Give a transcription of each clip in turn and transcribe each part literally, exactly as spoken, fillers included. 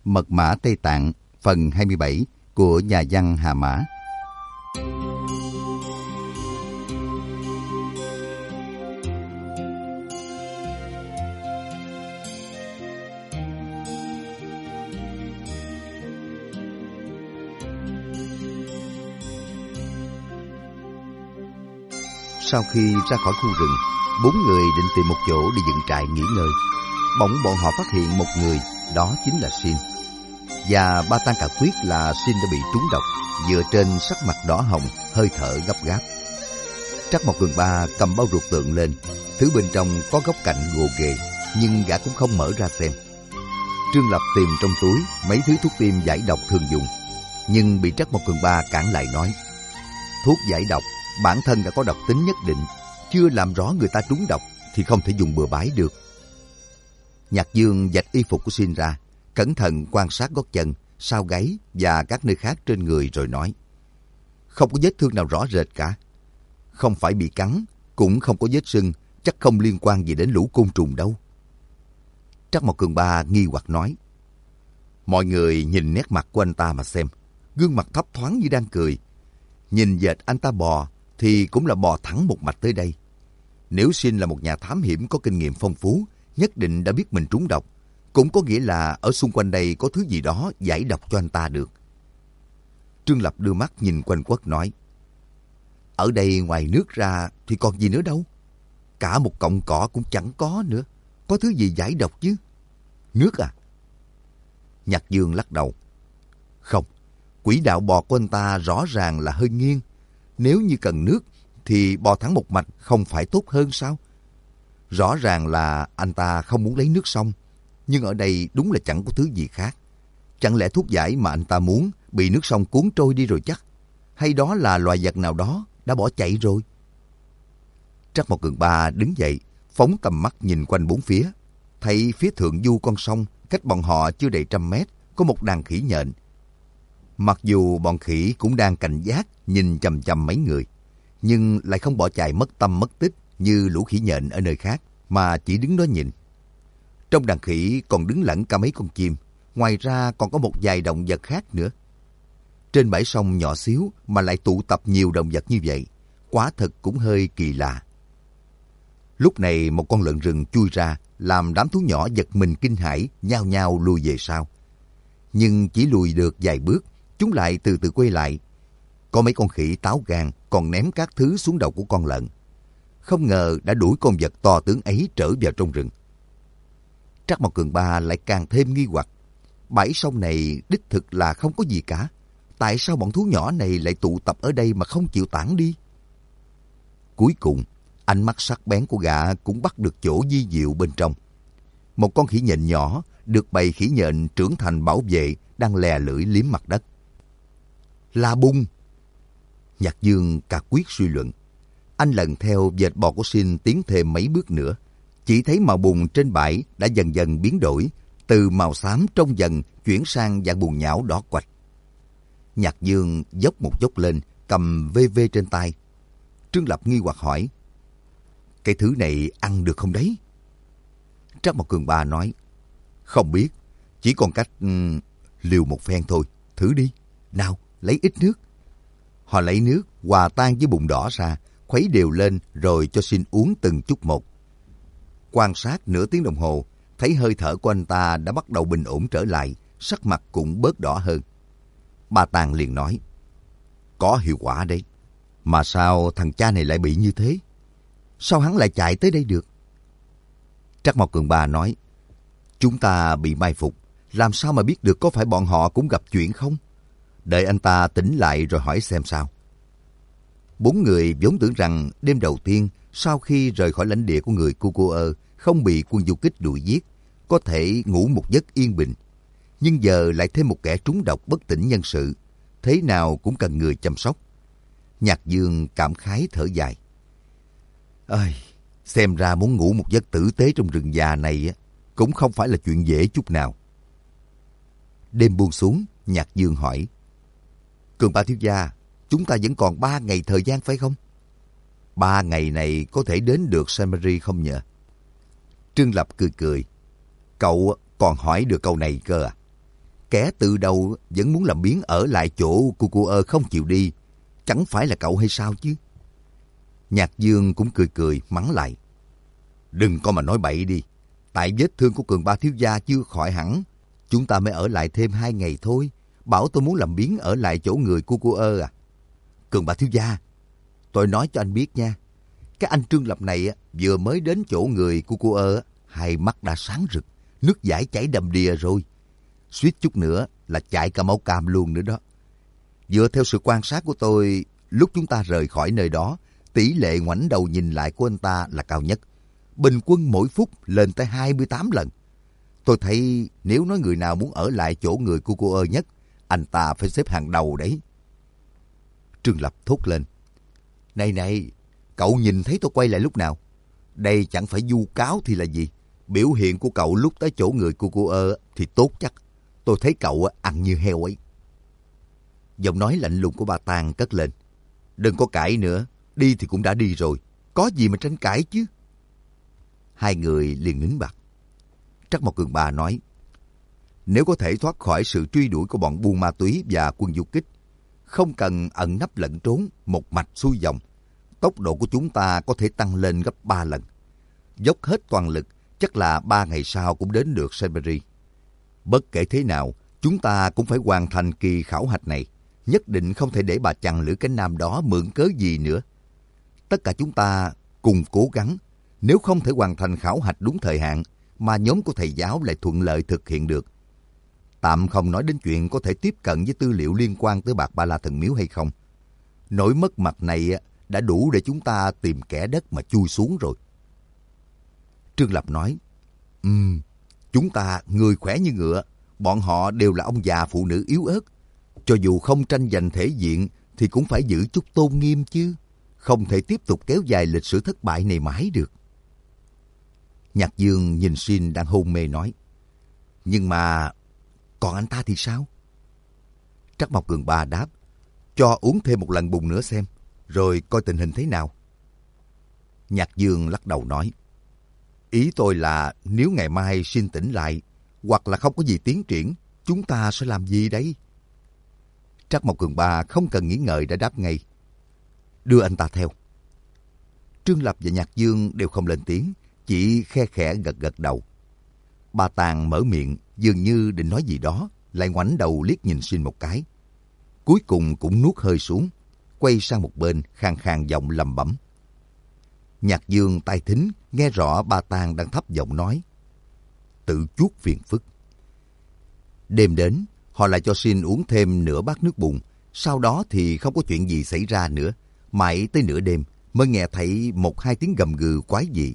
Mật mã Tây Tạng phần hai mươi bảy của nhà văn Hà Mã. Sau khi ra khỏi khu rừng, bốn người định tìm một chỗ để dựng trại nghỉ ngơi. Bỗng bọn họ phát hiện một người, đó chính là Sin. Và ba tang cả quyết là Sin đã bị trúng độc, dựa trên sắc mặt đỏ hồng, hơi thở gấp gáp. Trắc Mộc Cường Ba cầm bao ruột tượng lên, thứ bên trong có góc cạnh gồ ghề, nhưng gã cũng không mở ra xem. Trương Lập tìm trong túi mấy thứ thuốc tiêm giải độc thường dùng, nhưng bị Trắc Mộc Cường Ba cản lại nói: thuốc giải độc bản thân đã có độc tính nhất định, chưa làm rõ người ta trúng độc thì không thể dùng bừa bãi được. Nhạc Dương vạch y phục của Sin ra, cẩn thận quan sát gót chân, sau gáy và các nơi khác trên người rồi nói: không có vết thương nào rõ rệt cả. Không phải bị cắn, cũng không có vết sưng, chắc không liên quan gì đến lũ côn trùng đâu. Trắc Mộc Cường Ba nghi hoặc nói: mọi người nhìn nét mặt của anh ta mà xem, gương mặt thấp thoáng như đang cười. Nhìn dệt anh ta bò thì cũng là bò thẳng một mạch tới đây. Nếu Sin là một nhà thám hiểm có kinh nghiệm phong phú, nhất định đã biết mình trúng độc, cũng có nghĩa là ở xung quanh đây có thứ gì đó giải độc cho anh ta được. Trương Lập đưa mắt nhìn quanh quất nói: ở đây ngoài nước ra thì còn gì nữa đâu. Cả một cọng cỏ cũng chẳng có nữa, có thứ gì giải độc chứ? Nước à? Nhạc Dương lắc đầu: không, quỹ đạo bò của anh ta rõ ràng là hơi nghiêng. Nếu như cần nước thì bò thẳng một mạch không phải tốt hơn sao? Rõ ràng là anh ta không muốn lấy nước sông, nhưng ở đây đúng là chẳng có thứ gì khác. Chẳng lẽ thuốc giải mà anh ta muốn bị nước sông cuốn trôi đi rồi chắc? Hay đó là loài vật nào đó đã bỏ chạy rồi? Trắc Mộc Cường Ba đứng dậy, phóng tầm mắt nhìn quanh bốn phía. Thấy phía thượng du con sông, cách bọn họ chưa đầy trăm mét, có một đàn khỉ nhện. Mặc dù bọn khỉ cũng đang cảnh giác nhìn chằm chằm mấy người, nhưng lại không bỏ chạy mất tâm mất tích như lũ khỉ nhện ở nơi khác, mà chỉ đứng đó nhìn. Trong đàn khỉ còn đứng lẫn cả mấy con chim, ngoài ra còn có một vài động vật khác nữa. Trên bãi sông nhỏ xíu mà lại tụ tập nhiều động vật như vậy, quả thực cũng hơi kỳ lạ. Lúc này một con lợn rừng chui ra, làm đám thú nhỏ giật mình kinh hãi, nhao nhao lùi về sau. Nhưng chỉ lùi được vài bước, chúng lại từ từ quay lại. Có mấy con khỉ táo gan còn ném các thứ xuống đầu của con lợn. Không ngờ đã đuổi con vật to tướng ấy trở vào trong rừng. Trắc Mộc Cường Ba lại càng thêm nghi hoặc. Bãi sông này đích thực là không có gì cả. Tại sao bọn thú nhỏ này lại tụ tập ở đây mà không chịu tản đi? Cuối cùng, ánh mắt sắc bén của gã cũng bắt được chỗ vi diệu bên trong. Một con khỉ nhện nhỏ được bầy khỉ nhện trưởng thành bảo vệ đang lè lưỡi liếm mặt đất. La Bung! Nhạc Dương cả quyết suy luận. Anh lần theo vệt bò của Sin tiến thêm mấy bước nữa. Chỉ thấy màu bùn trên bãi đã dần dần biến đổi, từ màu xám trong dần chuyển sang dạng bùn nhão đỏ quạch. Nhạc Dương dốc một dốc lên, cầm vê vê trên tay. Trương Lập nghi hoặc hỏi: cái thứ này ăn được không đấy? Trắc Mộc Cường Ba nói: không biết, chỉ còn cách um, liều một phen thôi, thử đi. Nào, lấy ít nước. Họ lấy nước hòa tan với bùn đỏ ra, khuấy đều lên rồi cho Sin uống từng chút một. Quan sát nửa tiếng đồng hồ, thấy hơi thở của anh ta đã bắt đầu bình ổn trở lại, sắc mặt cũng bớt đỏ hơn. Ba Tàng liền nói: có hiệu quả đấy. Mà sao thằng cha này lại bị như thế? Sao hắn lại chạy tới đây được? Trắc Mộc Cường Ba nói: chúng ta bị mai phục, làm sao mà biết được có phải bọn họ cũng gặp chuyện không? Đợi anh ta tỉnh lại rồi hỏi xem sao. Bốn người vốn tưởng rằng đêm đầu tiên sau khi rời khỏi lãnh địa của người Kukuơ không bị quân du kích đuổi giết, có thể ngủ một giấc yên bình. Nhưng giờ lại thêm một kẻ trúng độc bất tỉnh nhân sự, thế nào cũng cần người chăm sóc. Nhạc Dương cảm khái thở dài: ơi, xem ra muốn ngủ một giấc tử tế trong rừng già này cũng không phải là chuyện dễ chút nào. Đêm buông xuống, Nhạc Dương hỏi: Cường Ba thiếu gia, chúng ta vẫn còn ba ngày thời gian phải không? Ba ngày này có thể đến được Samari không nhờ? Trương Lập cười cười: cậu còn hỏi được câu này cơ à? Kẻ từ đầu vẫn muốn làm biếng ở lại chỗ cô cô ơ không chịu đi. Chẳng phải là cậu hay sao chứ? Nhạc Dương cũng cười cười mắng lại. Đừng có mà nói bậy đi. Tại vết thương của Cường Ba thiếu gia chưa khỏi hẳn, chúng ta mới ở lại thêm hai ngày thôi. Bảo tôi muốn làm biếng ở lại chỗ người cô cô ơ à? Cường Ba thiếu gia, tôi nói cho anh biết nha. Cái anh Trương Lập này vừa mới đến chỗ người cô cô ơ, hai mắt đã sáng rực, nước dãi chảy đầm đìa rồi. Suýt chút nữa là chạy cả máu cam luôn nữa đó. Dựa theo sự quan sát của tôi, lúc chúng ta rời khỏi nơi đó, tỷ lệ ngoảnh đầu nhìn lại của anh ta là cao nhất. Bình quân mỗi phút lên tới hai mươi tám lần. Tôi thấy nếu nói người nào muốn ở lại chỗ người cô cô ơ nhất, anh ta phải xếp hàng đầu đấy. Trương Lập thốt lên. Này này, cậu nhìn thấy tôi quay lại lúc nào? Đây chẳng phải vu cáo thì là gì? Biểu hiện của cậu lúc tới chỗ người cô cô ơ thì tốt chắc. Tôi thấy cậu ăn như heo ấy. Giọng nói lạnh lùng của bà Tàng cất lên. Đừng có cãi nữa, đi thì cũng đã đi rồi. Có gì mà tranh cãi chứ? Hai người liền nín bặt. Trắc Mộc Cường Ba nói. Nếu có thể thoát khỏi sự truy đuổi của bọn buôn ma túy và quân du kích, không cần ẩn nấp lẫn trốn, một mạch xuôi dòng, tốc độ của chúng ta có thể tăng lên gấp ba lần. Dốc hết toàn lực, chắc là ba ngày sau cũng đến được Siberia. Bất kể thế nào, chúng ta cũng phải hoàn thành kỳ khảo hạch này. Nhất định không thể để bà chằn Lữ Cánh Nam đó mượn cớ gì nữa. Tất cả chúng ta cùng cố gắng. Nếu không thể hoàn thành khảo hạch đúng thời hạn, mà nhóm của thầy giáo lại thuận lợi thực hiện được. Tạm không nói đến chuyện có thể tiếp cận với tư liệu liên quan tới Bạc Ba La Thần Miếu hay không. Nỗi mất mặt này đã đủ để chúng ta tìm kẻ đất mà chui xuống rồi. Trương Lập nói, Ừm, chúng ta người khỏe như ngựa, bọn họ đều là ông già phụ nữ yếu ớt. Cho dù không tranh giành thể diện thì cũng phải giữ chút tôn nghiêm chứ. Không thể tiếp tục kéo dài lịch sử thất bại này mãi được. Nhạc Dương nhìn Xin đang hôn mê nói, nhưng mà còn anh ta thì sao? Trắc Mộc Cường Ba đáp, cho uống thêm một lần bùng nữa xem, rồi coi tình hình thế nào. Nhạc Dương lắc đầu nói, ý tôi là nếu ngày mai Xin tỉnh lại, hoặc là không có gì tiến triển, chúng ta sẽ làm gì đấy? Trắc Mộc Cường Ba không cần nghĩ ngợi đã đáp ngay, đưa anh ta theo. Trương Lập và Nhạc Dương đều không lên tiếng, chỉ khe khẽ gật gật đầu. Bà Tàng mở miệng, dường như định nói gì đó, lại ngoảnh đầu liếc nhìn Xin một cái. Cuối cùng cũng nuốt hơi xuống, quay sang một bên, khàn khàn giọng lẩm bẩm. Nhạc Dương tai thính, nghe rõ bà Tàng đang thấp giọng nói, tự chuốc phiền phức. Đêm đến, họ lại cho Xin uống thêm nửa bát nước bùn, sau đó thì không có chuyện gì xảy ra nữa. Mãi tới nửa đêm mới nghe thấy một hai tiếng gầm gừ quái dị.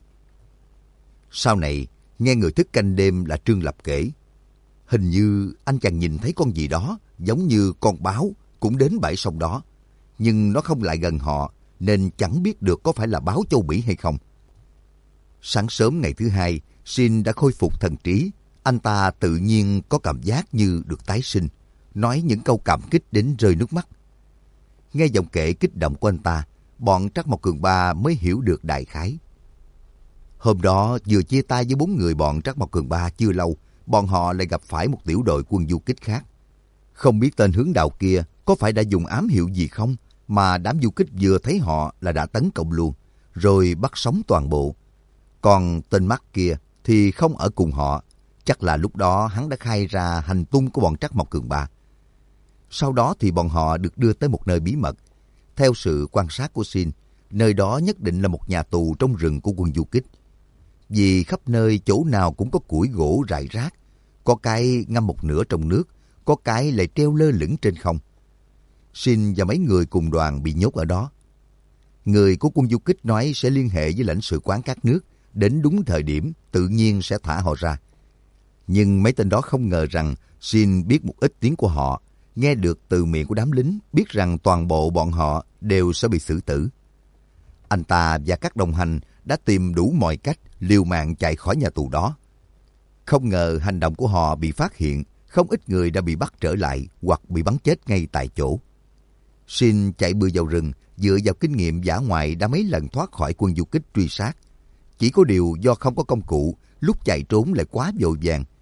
Sau này, nghe người thức canh đêm là Trương Lập kể, hình như anh chàng nhìn thấy con gì đó giống như con báo cũng đến bãi sông đó, nhưng nó không lại gần họ nên chẳng biết được có phải là báo châu Bỉ hay không. Sáng sớm ngày thứ hai, Xin đã khôi phục thần trí. Anh ta tự nhiên có cảm giác như được tái sinh, nói những câu cảm kích đến rơi nước mắt. Nghe giọng kể kích động của anh ta, bọn Trắc Mộc Cường Ba mới hiểu được đại khái. Hôm đó vừa chia tay với bốn người bọn Trắc Mộc Cường Ba chưa lâu, bọn họ lại gặp phải một tiểu đội quân du kích khác. Không biết tên hướng đạo kia có phải đã dùng ám hiệu gì không, mà đám du kích vừa thấy họ là đã tấn công luôn, rồi bắt sống toàn bộ. Còn tên mắt kia thì không ở cùng họ, chắc là lúc đó hắn đã khai ra hành tung của bọn Trắc Mộc Cường Ba. Sau đó thì bọn họ được đưa tới một nơi bí mật. Theo sự quan sát của Xin, nơi đó nhất định là một nhà tù trong rừng của quân du kích. Vì khắp nơi chỗ nào cũng có củi gỗ rải rác, có cái ngâm một nửa trong nước, có cái lại treo lơ lửng trên không. Xin và mấy người cùng đoàn bị nhốt ở đó. Người của quân du kích nói sẽ liên hệ với lãnh sự quán các nước, đến đúng thời điểm tự nhiên sẽ thả họ ra. Nhưng mấy tên đó không ngờ rằng Xin biết một ít tiếng của họ, nghe được từ miệng của đám lính biết rằng toàn bộ bọn họ đều sẽ bị xử tử. Anh ta và các đồng hành đã tìm đủ mọi cách liều mạng chạy khỏi nhà tù đó. Không ngờ hành động của họ bị phát hiện, không ít người đã bị bắt trở lại hoặc bị bắn chết ngay tại chỗ. Xin chạy bừa vào rừng, dựa vào kinh nghiệm dã ngoại đã mấy lần thoát khỏi quân du kích truy sát. Chỉ có điều do không có công cụ, lúc chạy trốn lại quá vội vàng.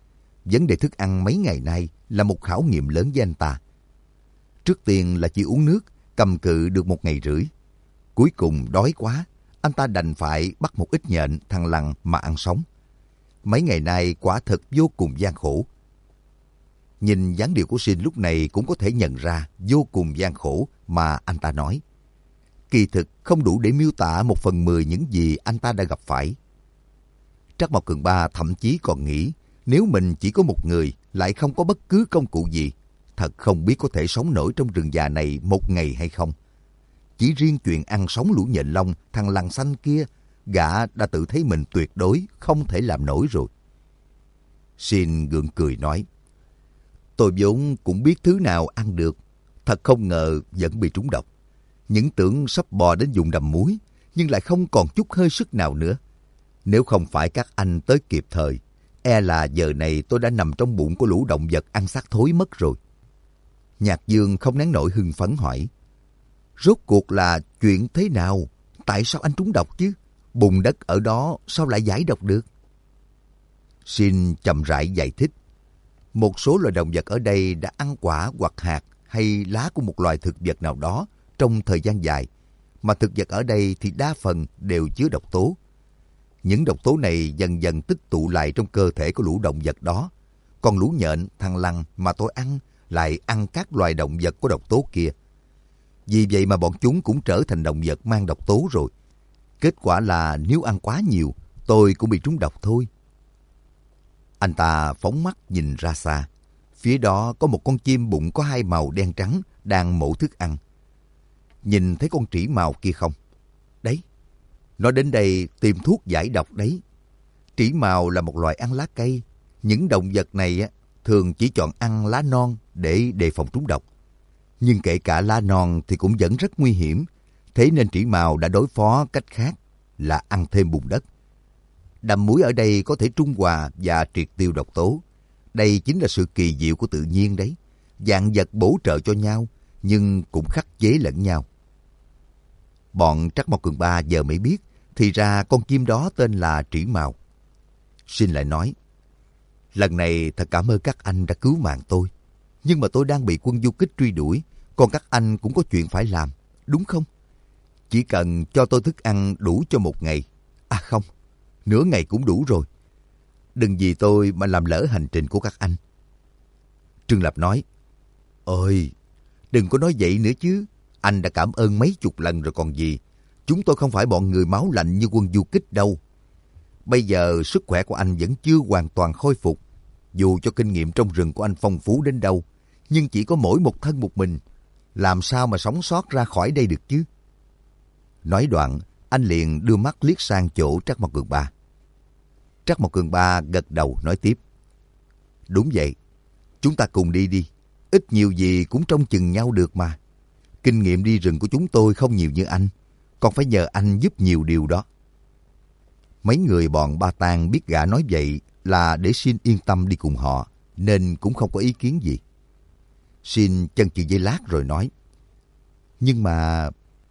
vấn đề thức ăn mấy ngày nay là một khảo nghiệm lớn với anh ta. Trước tiên là chỉ uống nước, cầm cự được một ngày rưỡi. Cuối cùng đói quá, anh ta đành phải bắt một ít nhện, thằn lằn mà ăn sống. Mấy ngày nay quả thật vô cùng gian khổ. Nhìn dáng điệu của Shin lúc này cũng có thể nhận ra vô cùng gian khổ mà anh ta nói. Kỳ thực không đủ để miêu tả một phần mười những gì anh ta đã gặp phải. Trắc Mộc Cường Ba thậm chí còn nghĩ nếu mình chỉ có một người lại không có bất cứ công cụ gì, thật không biết có thể sống nổi trong rừng già này một ngày hay không. Chỉ riêng chuyện ăn sống lũ nhện lông, thằng lằn xanh kia, gã đã tự thấy mình tuyệt đối không thể làm nổi rồi. Shin gượng cười nói, tôi vốn cũng biết thứ nào ăn được, thật không ngờ vẫn bị trúng độc. Những tưởng sắp bò đến vùng đầm muối, nhưng lại không còn chút hơi sức nào nữa. Nếu không phải các anh tới kịp thời, e là giờ này tôi đã nằm trong bụng của lũ động vật ăn xác thối mất rồi. Nhạc Dương không nén nổi hưng phấn hỏi, rốt cuộc là chuyện thế nào? Tại sao anh trúng độc chứ? Bùn đất ở đó sao lại giải độc được? Shin chậm rãi giải thích, một số loài động vật ở đây đã ăn quả hoặc hạt hay lá của một loài thực vật nào đó trong thời gian dài, mà thực vật ở đây thì đa phần đều chứa độc tố. Những độc tố này dần dần tích tụ lại trong cơ thể của lũ động vật đó. Còn lũ nhện, thằn lằn mà tôi ăn lại ăn các loài động vật có độc tố kia. Vì vậy mà bọn chúng cũng trở thành động vật mang độc tố rồi. Kết quả là nếu ăn quá nhiều, tôi cũng bị trúng độc thôi. Anh ta phóng mắt nhìn ra xa. Phía đó có một con chim bụng có hai màu đen trắng đang mổ thức ăn. Nhìn thấy con trĩ màu kia không? Đấy, nó đến đây tìm thuốc giải độc đấy. Trĩ màu là một loài ăn lá cây. Những động vật này thường chỉ chọn ăn lá non để đề phòng trúng độc. Nhưng kể cả lá non thì cũng vẫn rất nguy hiểm. Thế nên trĩ màu đã đối phó cách khác là ăn thêm bùn đất. Đầm muối ở đây có thể trung hòa và triệt tiêu độc tố. Đây chính là sự kỳ diệu của tự nhiên đấy. Vạn vật bổ trợ cho nhau, nhưng cũng khắc chế lẫn nhau. Bọn Trắc Mộc Cường Ba giờ mới biết, thì ra con chim đó tên là trĩ màu. Shin lại nói, lần này thật cảm ơn các anh đã cứu mạng tôi. Nhưng mà tôi đang bị quân du kích truy đuổi, còn các anh cũng có chuyện phải làm, đúng không? Chỉ cần cho tôi thức ăn đủ cho một ngày. À không, nửa ngày cũng đủ rồi. Đừng vì tôi mà làm lỡ hành trình của các anh. Trương Lập nói, ôi, đừng có nói vậy nữa chứ. Anh đã cảm ơn mấy chục lần rồi còn gì. Chúng tôi không phải bọn người máu lạnh như quân du kích đâu. Bây giờ sức khỏe của anh vẫn chưa hoàn toàn khôi phục. Dù cho kinh nghiệm trong rừng của anh phong phú đến đâu, nhưng chỉ có mỗi một thân một mình. Làm sao mà sống sót ra khỏi đây được chứ? Nói đoạn, anh liền đưa mắt liếc sang chỗ Trắc Mộc Cường Ba. Trắc Mộc Cường Ba gật đầu nói tiếp. Đúng vậy, chúng ta cùng đi đi. Ít nhiều gì cũng trông chừng nhau được mà. Kinh nghiệm đi rừng của chúng tôi không nhiều như anh, còn phải nhờ anh giúp nhiều điều đó. Mấy người bọn Ba Tang biết gã nói vậy là để Shin yên tâm đi cùng họ, nên cũng không có ý kiến gì. Shin chần chừ giây lát rồi nói, nhưng mà...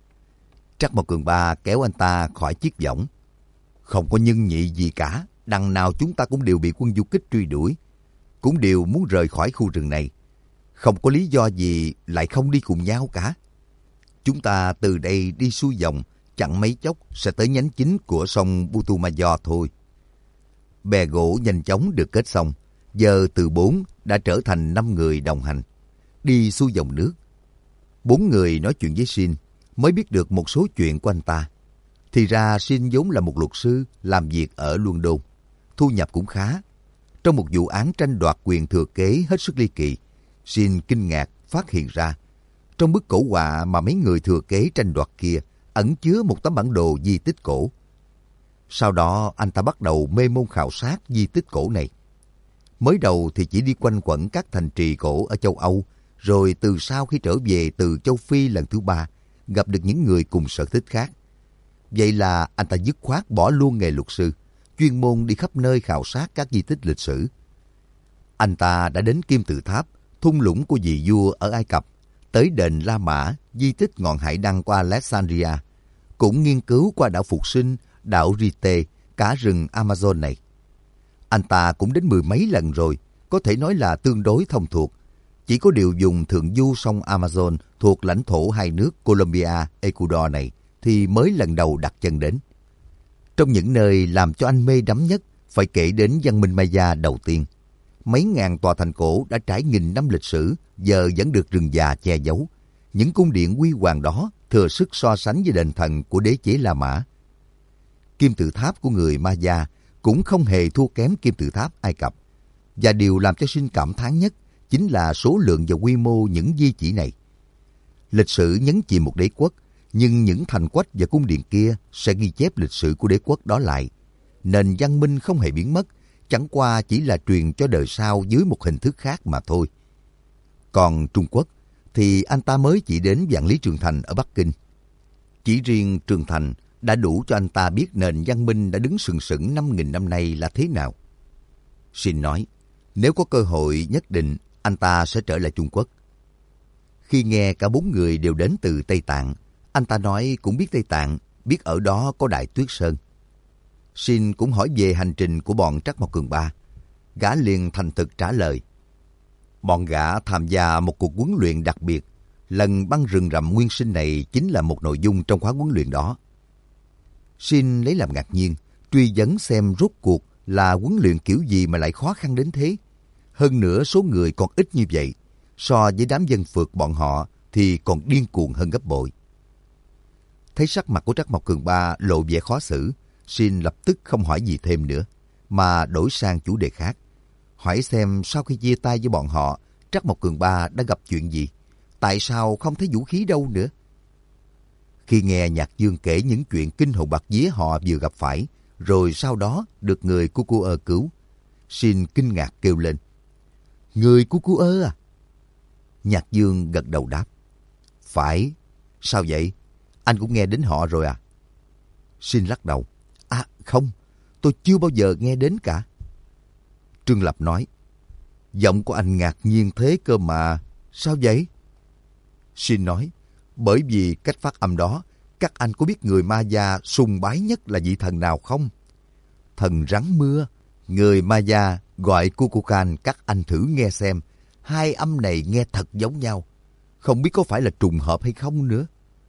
Trắc Mộc Cường Ba kéo anh ta khỏi chiếc võng. Không có nhân nhị gì cả, đằng nào chúng ta cũng đều bị quân du kích truy đuổi, cũng đều muốn rời khỏi khu rừng này. Không có lý do gì lại không đi cùng nhau cả. Chúng ta từ đây đi xuôi dòng, chẳng mấy chốc sẽ tới nhánh chính của sông Putumayo thôi. Bè gỗ nhanh chóng được kết xong, giờ từ bốn đã trở thành năm người đồng hành, đi xuôi dòng nước. Bốn người nói chuyện với Shin, mới biết được một số chuyện của anh ta. Thì ra Shin vốn là một luật sư làm việc ở London, thu nhập cũng khá. Trong một vụ án tranh đoạt quyền thừa kế hết sức ly kỳ, Shin kinh ngạc phát hiện ra trong bức cổ họa mà mấy người thừa kế tranh đoạt kia ẩn chứa một tấm bản đồ di tích cổ. Sau đó anh ta bắt đầu mê môn khảo sát di tích cổ này. Mới đầu thì chỉ đi quanh quẩn các thành trì cổ ở châu Âu, rồi từ sau khi trở về từ châu Phi lần thứ ba, gặp được những người cùng sở thích khác. Vậy là anh ta dứt khoát bỏ luôn nghề luật sư, chuyên môn đi khắp nơi khảo sát các di tích lịch sử. Anh ta đã đến Kim Tự Tháp, thung lũng của vị vua ở Ai Cập, tới đền La Mã, di tích ngọn hải đăng qua Alexandria, cũng nghiên cứu qua đảo Phục Sinh, đảo Rite, cả rừng Amazon này. Anh ta cũng đến mười mấy lần rồi, có thể nói là tương đối thông thuộc. Chỉ có điều vùng thượng du sông Amazon thuộc lãnh thổ hai nước Colombia, Ecuador này thì mới lần đầu đặt chân đến. Trong những nơi làm cho anh mê đắm nhất, phải kể đến văn minh Maya đầu tiên. Mấy ngàn tòa thành cổ đã trải nghìn năm lịch sử, giờ vẫn được rừng già che giấu. Những cung điện huy hoàng đó thừa sức so sánh với đền thần của đế chế La Mã. Kim tự tháp của người Maya cũng không hề thua kém kim tự tháp Ai Cập. Và điều làm cho Sinh cảm thán nhất chính là số lượng và quy mô những di chỉ này. Lịch sử nhấn chìm một đế quốc, nhưng những thành quách và cung điện kia sẽ ghi chép lịch sử của đế quốc đó lại. Nền văn minh không hề biến mất, chẳng qua chỉ là truyền cho đời sau dưới một hình thức khác mà thôi. Còn Trung Quốc thì anh ta mới chỉ đến Vạn Lý Trường Thành ở Bắc Kinh. Chỉ riêng Trường Thành đã đủ cho anh ta biết nền văn minh đã đứng sừng sững năm nghìn năm nay là thế nào. Sinh nói, nếu có cơ hội nhất định anh ta sẽ trở lại Trung Quốc. Khi nghe cả bốn người đều đến từ Tây Tạng, anh ta nói cũng biết Tây Tạng, biết ở đó có Đại Tuyết Sơn. Sinh cũng hỏi về hành trình của bọn Trắc Mộc Cường Ba. Gã liền thành thực trả lời. Bọn gã tham gia một cuộc huấn luyện đặc biệt. Lần băng rừng rậm nguyên sinh này chính là một nội dung trong khóa huấn luyện đó. Sinh lấy làm ngạc nhiên, truy vấn xem rốt cuộc là huấn luyện kiểu gì mà lại khó khăn đến thế. Hơn nữa số người còn ít như vậy, so với đám dân phượt bọn họ thì còn điên cuồng hơn gấp bội. Thấy sắc mặt của Trắc Mộc Cường Ba lộ vẻ khó xử, Sinh lập tức không hỏi gì thêm nữa, mà đổi sang chủ đề khác. Hỏi xem sau khi chia tay với bọn họ, Trắc Mộc Cường Ba đã gặp chuyện gì? Tại sao không thấy vũ khí đâu nữa? Khi nghe Nhạc Dương kể những chuyện kinh hồn bạt vía họ vừa gặp phải, rồi sau đó được người Cu Cu Ơ cứu, Sinh kinh ngạc kêu lên. Người Cu Cu Ơ à? Nhạc Dương gật đầu đáp. Phải. Sao vậy? Anh cũng nghe đến họ rồi à? Sinh lắc đầu. À không, tôi chưa bao giờ nghe đến cả. Trương Lập nói. Giọng của anh ngạc nhiên thế cơ mà. Sao vậy? Sinh nói. Bởi vì cách phát âm đó, các anh có biết người Maya sùng bái nhất là vị thần nào không? Thần rắn mưa. Người Maya gọi Kukulkan, các anh thử nghe xem. Hai âm này nghe thật giống nhau. Không biết có phải là trùng hợp hay không nữa.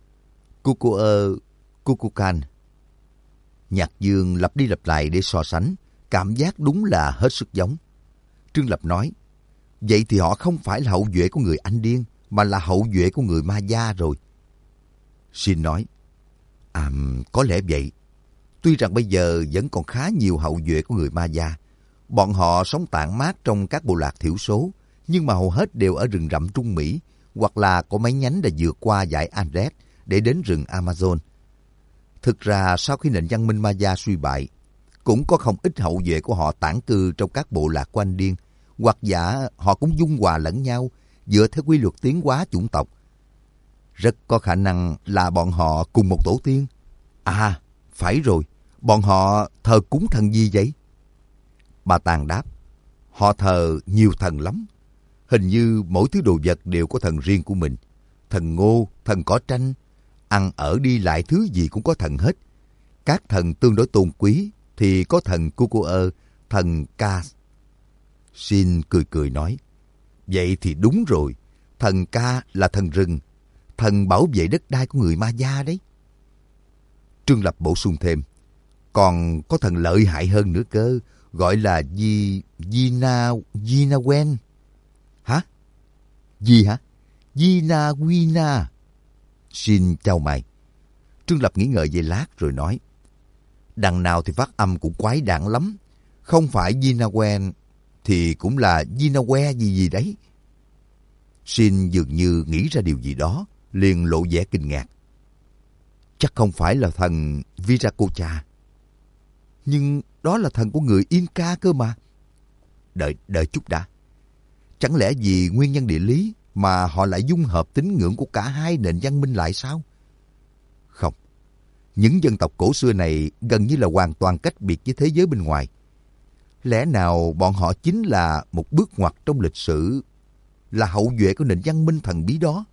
Kukuơ, Kukulkan. Nhạc Dương lặp đi lặp lại để so sánh. Cảm giác đúng là hết sức giống. Trương Lập nói. Vậy thì họ không phải là hậu duệ của người Anh Điên, mà là hậu duệ của người Maya rồi. Sinh nói. À, có lẽ vậy. Tuy rằng bây giờ vẫn còn khá nhiều hậu duệ của người Maya. Bọn họ sống tản mát trong các bộ lạc thiểu số, nhưng mà hầu hết đều ở rừng rậm Trung Mỹ, hoặc là có mấy nhánh đã vượt qua dải Andes để đến rừng Amazon. Thực ra sau khi nền văn minh Maya suy bại, cũng có không ít hậu duệ của họ tản cư trong các bộ lạc của Anh Điên, hoặc giả họ cũng dung hòa lẫn nhau dựa theo quy luật tiến hóa chủng tộc. Rất có khả năng là bọn họ cùng một tổ tiên. À, phải rồi, bọn họ thờ cúng thần gì vậy? Bà Tàng đáp, họ thờ nhiều thần lắm. Hình như mỗi thứ đồ vật đều có thần riêng của mình. Thần ngô, thần cỏ tranh, ăn ở đi lại thứ gì cũng có thần hết. Các thần tương đối tôn quý thì có thần Kukuơ, thần Ka. Sinh cười cười nói, vậy thì đúng rồi, thần Ka là thần rừng, thần bảo vệ đất đai của người Maya đấy. Trương Lập bổ sung thêm, còn có thần lợi hại hơn nữa cơ, gọi là Di... Gina... Ginawen. Hả? Gì hả? Gina Wina. Sinh chau mày. Trương Lập nghĩ ngợi về lát rồi nói, đằng nào thì phát âm cũng quái đản lắm. Không phải Ginawen thì cũng là Ginawe gì gì đấy. Sinh dường như nghĩ ra điều gì đó, liền lộ vẻ kinh ngạc. Chắc không phải là thần Viracocha. Nhưng đó là thần của người Inca cơ mà. Đợi, đợi chút đã. Chẳng lẽ vì nguyên nhân địa lý mà họ lại dung hợp tín ngưỡng của cả hai nền văn minh lại sao? Không. Những dân tộc cổ xưa này gần như là hoàn toàn cách biệt với thế giới bên ngoài. Lẽ nào bọn họ chính là một bước ngoặt trong lịch sử, là hậu duệ của nền văn minh thần bí đó?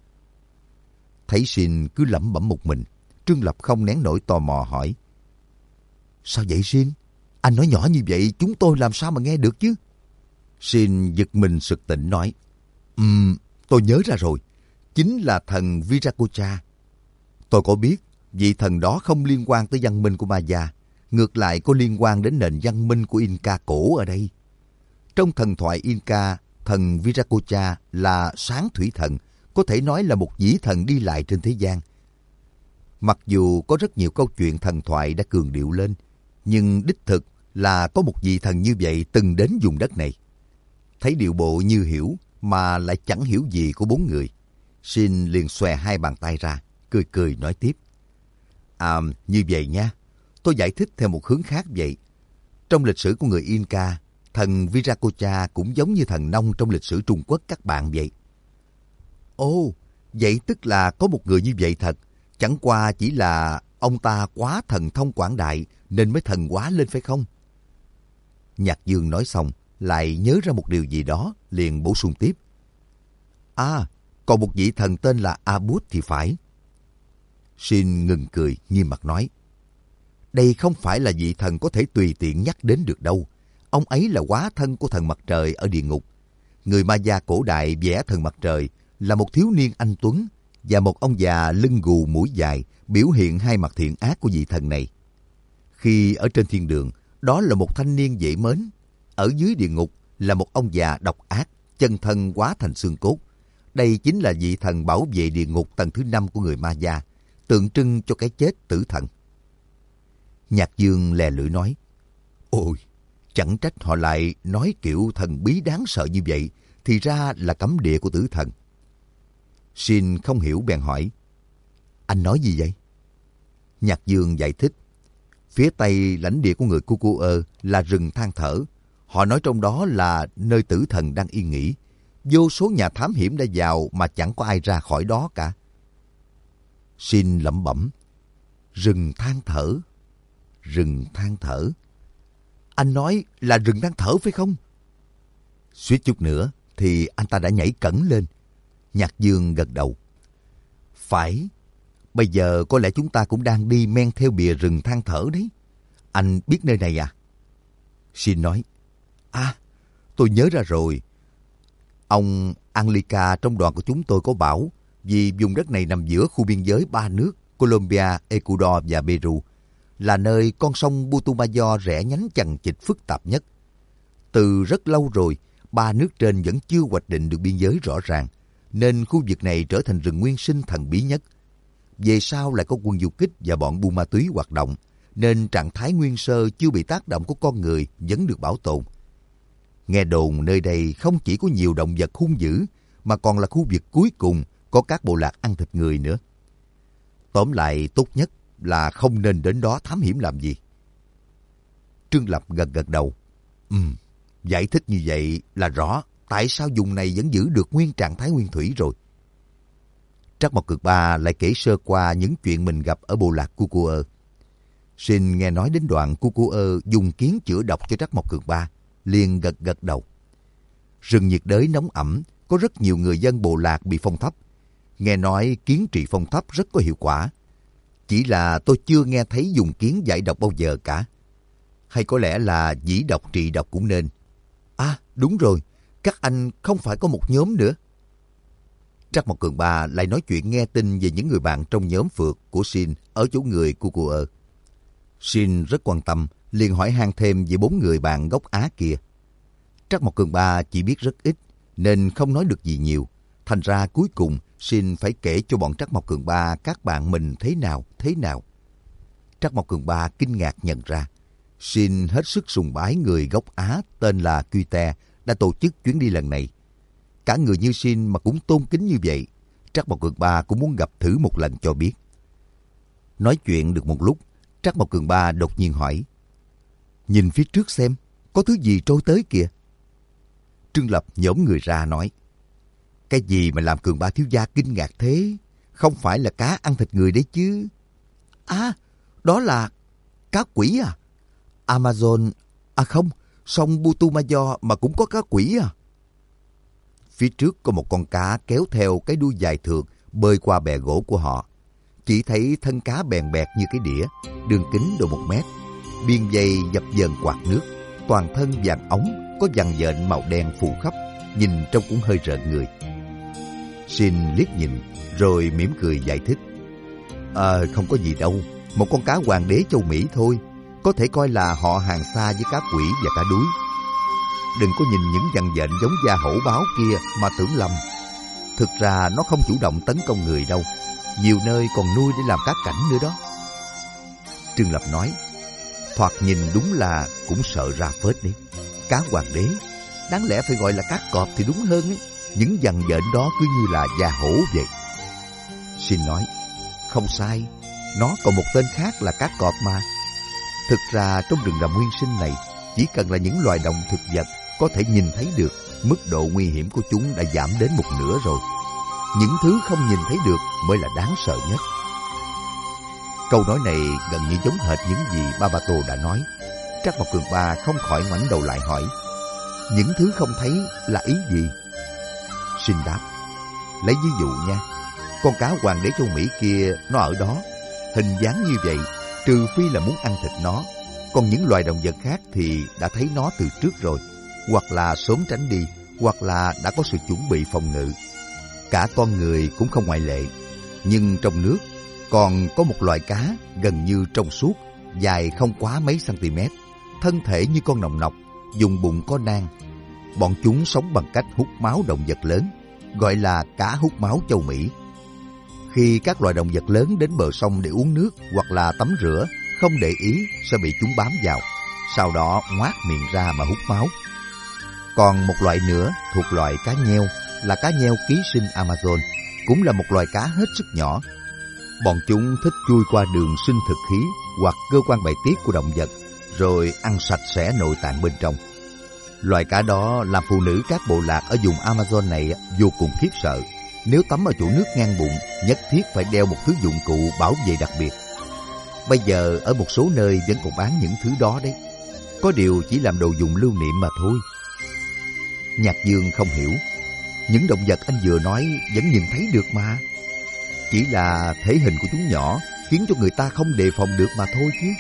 Thấy Sinh cứ lẩm bẩm một mình, Trương Lập không nén nổi tò mò hỏi. Sao vậy Sinh? Anh nói nhỏ như vậy chúng tôi làm sao mà nghe được chứ? Shin giật mình sực tỉnh nói, Ừm, um, tôi nhớ ra rồi, chính là thần Viracocha. Tôi có biết, vị thần đó không liên quan tới văn minh của Maya, ngược lại có liên quan đến nền văn minh của Inca cổ ở đây. Trong thần thoại Inca, thần Viracocha là sáng thủy thần, có thể nói là một vĩ thần đi lại trên thế gian. Mặc dù có rất nhiều câu chuyện thần thoại đã cường điệu lên, nhưng đích thực là có một vị thần như vậy từng đến vùng đất này. Thấy điệu bộ như hiểu mà lại chẳng hiểu gì của bốn người, Shin liền xòe hai bàn tay ra, cười cười nói tiếp. À, như vậy nha, tôi giải thích theo một hướng khác vậy. Trong lịch sử của người Inca, thần Viracocha cũng giống như thần nông trong lịch sử Trung Quốc các bạn vậy. Ồ, vậy tức là có một người như vậy thật, chẳng qua chỉ là ông ta quá thần thông quảng đại nên mới thần hóa lên phải không? Nhạc Dương nói xong, lại nhớ ra một điều gì đó, liền bổ sung tiếp. À, còn một vị thần tên là Abud thì phải. Shin ngừng cười, nghiêm mặt nói. Đây không phải là vị thần có thể tùy tiện nhắc đến được đâu. Ông ấy là hóa thân của thần mặt trời ở địa ngục. Người Maya cổ đại vẽ thần mặt trời là một thiếu niên anh tuấn và một ông già lưng gù mũi dài, biểu hiện hai mặt thiện ác của vị thần này. Khi ở trên thiên đường, đó là một thanh niên dễ mến. Ở dưới địa ngục là một ông già độc ác, chân thân hóa thành xương cốt. Đây chính là vị thần bảo vệ địa ngục tầng thứ năm của người Maya, tượng trưng cho cái chết tử thần. Nhạc Dương lè lưỡi nói, ôi, chẳng trách họ lại nói kiểu thần bí đáng sợ như vậy, thì ra là cấm địa của tử thần. Shin không hiểu bèn hỏi, anh nói gì vậy? Nhạc Dương giải thích, phía tây lãnh địa của người Cucuơ là rừng than thở. Họ nói trong đó là nơi tử thần đang yên nghỉ. Vô số nhà thám hiểm đã vào mà chẳng có ai ra khỏi đó cả. Shin lẩm bẩm, rừng than thở, rừng than thở. Anh nói là rừng than thở phải không? Suýt chút nữa thì anh ta đã nhảy cẫng lên. Nhạc Dương gật đầu. Phải, bây giờ có lẽ chúng ta cũng đang đi men theo bìa rừng than thở đấy. Anh biết nơi này à? Shin nói, à, tôi nhớ ra rồi. Ông Anglica trong đoàn của chúng tôi có bảo, vì vùng đất này nằm giữa khu biên giới ba nước Colombia, Ecuador và Peru, là nơi con sông Putumayo rẽ nhánh chằng chịt phức tạp nhất. Từ rất lâu rồi, ba nước trên vẫn chưa hoạch định được biên giới rõ ràng, nên khu vực này trở thành rừng nguyên sinh thần bí nhất. Về sau lại có quân du kích và bọn buôn ma túy hoạt động, nên trạng thái nguyên sơ chưa bị tác động của con người vẫn được bảo tồn. Nghe đồn nơi đây không chỉ có nhiều động vật hung dữ, mà còn là khu vực cuối cùng có các bộ lạc ăn thịt người nữa. Tóm lại, tốt nhất là không nên đến đó thám hiểm làm gì. Trương Lập gật gật đầu. Ừm, giải thích như vậy là rõ tại sao vùng này vẫn giữ được nguyên trạng thái nguyên thủy rồi. Trắc Mộc Cường Ba lại kể sơ qua những chuyện mình gặp ở bộ lạc Cucuơ. Shin nghe nói đến đoạn Cucuơ dùng kiến chữa độc cho Trắc Mộc Cường Ba, liền gật gật đầu. Rừng nhiệt đới nóng ẩm, có rất nhiều người dân bộ lạc bị phong thấp. Nghe nói kiến trị phong thấp rất có hiệu quả. Chỉ là tôi chưa nghe thấy dùng kiến giải độc bao giờ cả. Hay có lẽ là dĩ độc trị độc cũng nên. À, đúng rồi, các anh không phải có một nhóm nữa. Trắc Mộc Cường Ba lại nói chuyện nghe tin về những người bạn trong nhóm phượt của Shin ở chỗ người Cucuơ. Shin rất quan tâm, liền hỏi han thêm về bốn người bạn gốc Á kia. Trắc Mộc Cường Ba chỉ biết rất ít, nên không nói được gì nhiều. Thành ra cuối cùng, Shin phải kể cho bọn Trắc Mộc Cường Ba các bạn mình thế nào, thế nào. Trắc Mộc Cường Ba kinh ngạc nhận ra, Shin hết sức sùng bái người gốc Á tên là Kyute đã tổ chức chuyến đi lần này. Cả người như Shin mà cũng tôn kính như vậy, Trắc Mộc Cường Ba cũng muốn gặp thử một lần cho biết. Nói chuyện được một lúc, Trắc Mộc Cường Ba đột nhiên hỏi, nhìn phía trước xem, có thứ gì trôi tới kìa. Trương Lập nhổm người ra nói, cái gì mà làm Cường Ba thiếu gia kinh ngạc thế? Không phải là cá ăn thịt người đấy chứ? À, đó là cá quỷ à? Amazon, à không, sông Putumayo mà cũng có cá quỷ à? Phía trước có một con cá kéo theo cái đuôi dài thượt bơi qua bè gỗ của họ. Chỉ thấy thân cá bèn bẹt như cái đĩa, đường kính độ một mét, biên dây dập dờn quạt nước, toàn thân vàng ống, có dằn vện màu đen phủ khắp, nhìn trông cũng hơi rợn người. Shin liếc nhìn, rồi mỉm cười giải thích. À, không có gì đâu, một con cá hoàng đế châu Mỹ thôi, có thể coi là họ hàng xa với cá quỷ và cá đuối. Đừng có nhìn những dằn vện giống da hổ báo kia mà tưởng lầm. Thực ra nó không chủ động tấn công người đâu, nhiều nơi còn nuôi để làm cá cảnh nữa đó. Trương Lập nói, thoạt nhìn đúng là cũng sợ ra phết đấy. Cá hoàng đế, đáng lẽ phải gọi là cá cọp thì đúng hơn ấy. Những dằn vện đó cứ như là da hổ vậy. Shin nói, không sai, nó còn một tên khác là cá cọp mà. Thực ra trong rừng rậm nguyên sinh này, chỉ cần là những loài động thực vật có thể nhìn thấy được, mức độ nguy hiểm của chúng đã giảm đến một nửa rồi. Những thứ không nhìn thấy được mới là đáng sợ nhất. Câu nói này gần như giống hệt những gì Babato đã nói. Trắc Mộc Cường Ba không khỏi ngoảnh đầu lại hỏi, những thứ không thấy là ý gì? Shin đáp, lấy ví dụ nha, con cá hoàng đế châu Mỹ kia nó ở đó, hình dáng như vậy, trừ phi là muốn ăn thịt nó. Còn những loài động vật khác thì đã thấy nó từ trước rồi, hoặc là sớm tránh đi, hoặc là đã có sự chuẩn bị phòng ngự. Cả con người cũng không ngoại lệ. Nhưng trong nước còn có một loại cá gần như trong suốt, dài không quá mấy cm, thân thể như con nòng nọc, dùng bụng có nang. Bọn chúng sống bằng cách hút máu động vật lớn, gọi là cá hút máu châu Mỹ. Khi các loài động vật lớn đến bờ sông để uống nước hoặc là tắm rửa, không để ý sẽ bị chúng bám vào, sau đó ngoác miệng ra mà hút máu. Còn một loại nữa thuộc loại cá nheo là cá nheo ký sinh Amazon, cũng là một loài cá hết sức nhỏ. Bọn chúng thích chui qua đường sinh thực khí hoặc cơ quan bài tiết của động vật, rồi ăn sạch sẽ nội tạng bên trong. Loài cá đó làm phụ nữ các bộ lạc ở vùng Amazon này vô cùng khiếp sợ. Nếu tắm ở chỗ nước ngang bụng, nhất thiết phải đeo một thứ dụng cụ bảo vệ đặc biệt. Bây giờ ở một số nơi vẫn còn bán những thứ đó đấy. Có điều chỉ làm đồ dùng lưu niệm mà thôi. Nhạc Dương không hiểu. Những động vật anh vừa nói vẫn nhìn thấy được mà. Chỉ là thể hình của chúng nhỏ, khiến cho người ta không đề phòng được mà thôi chứ.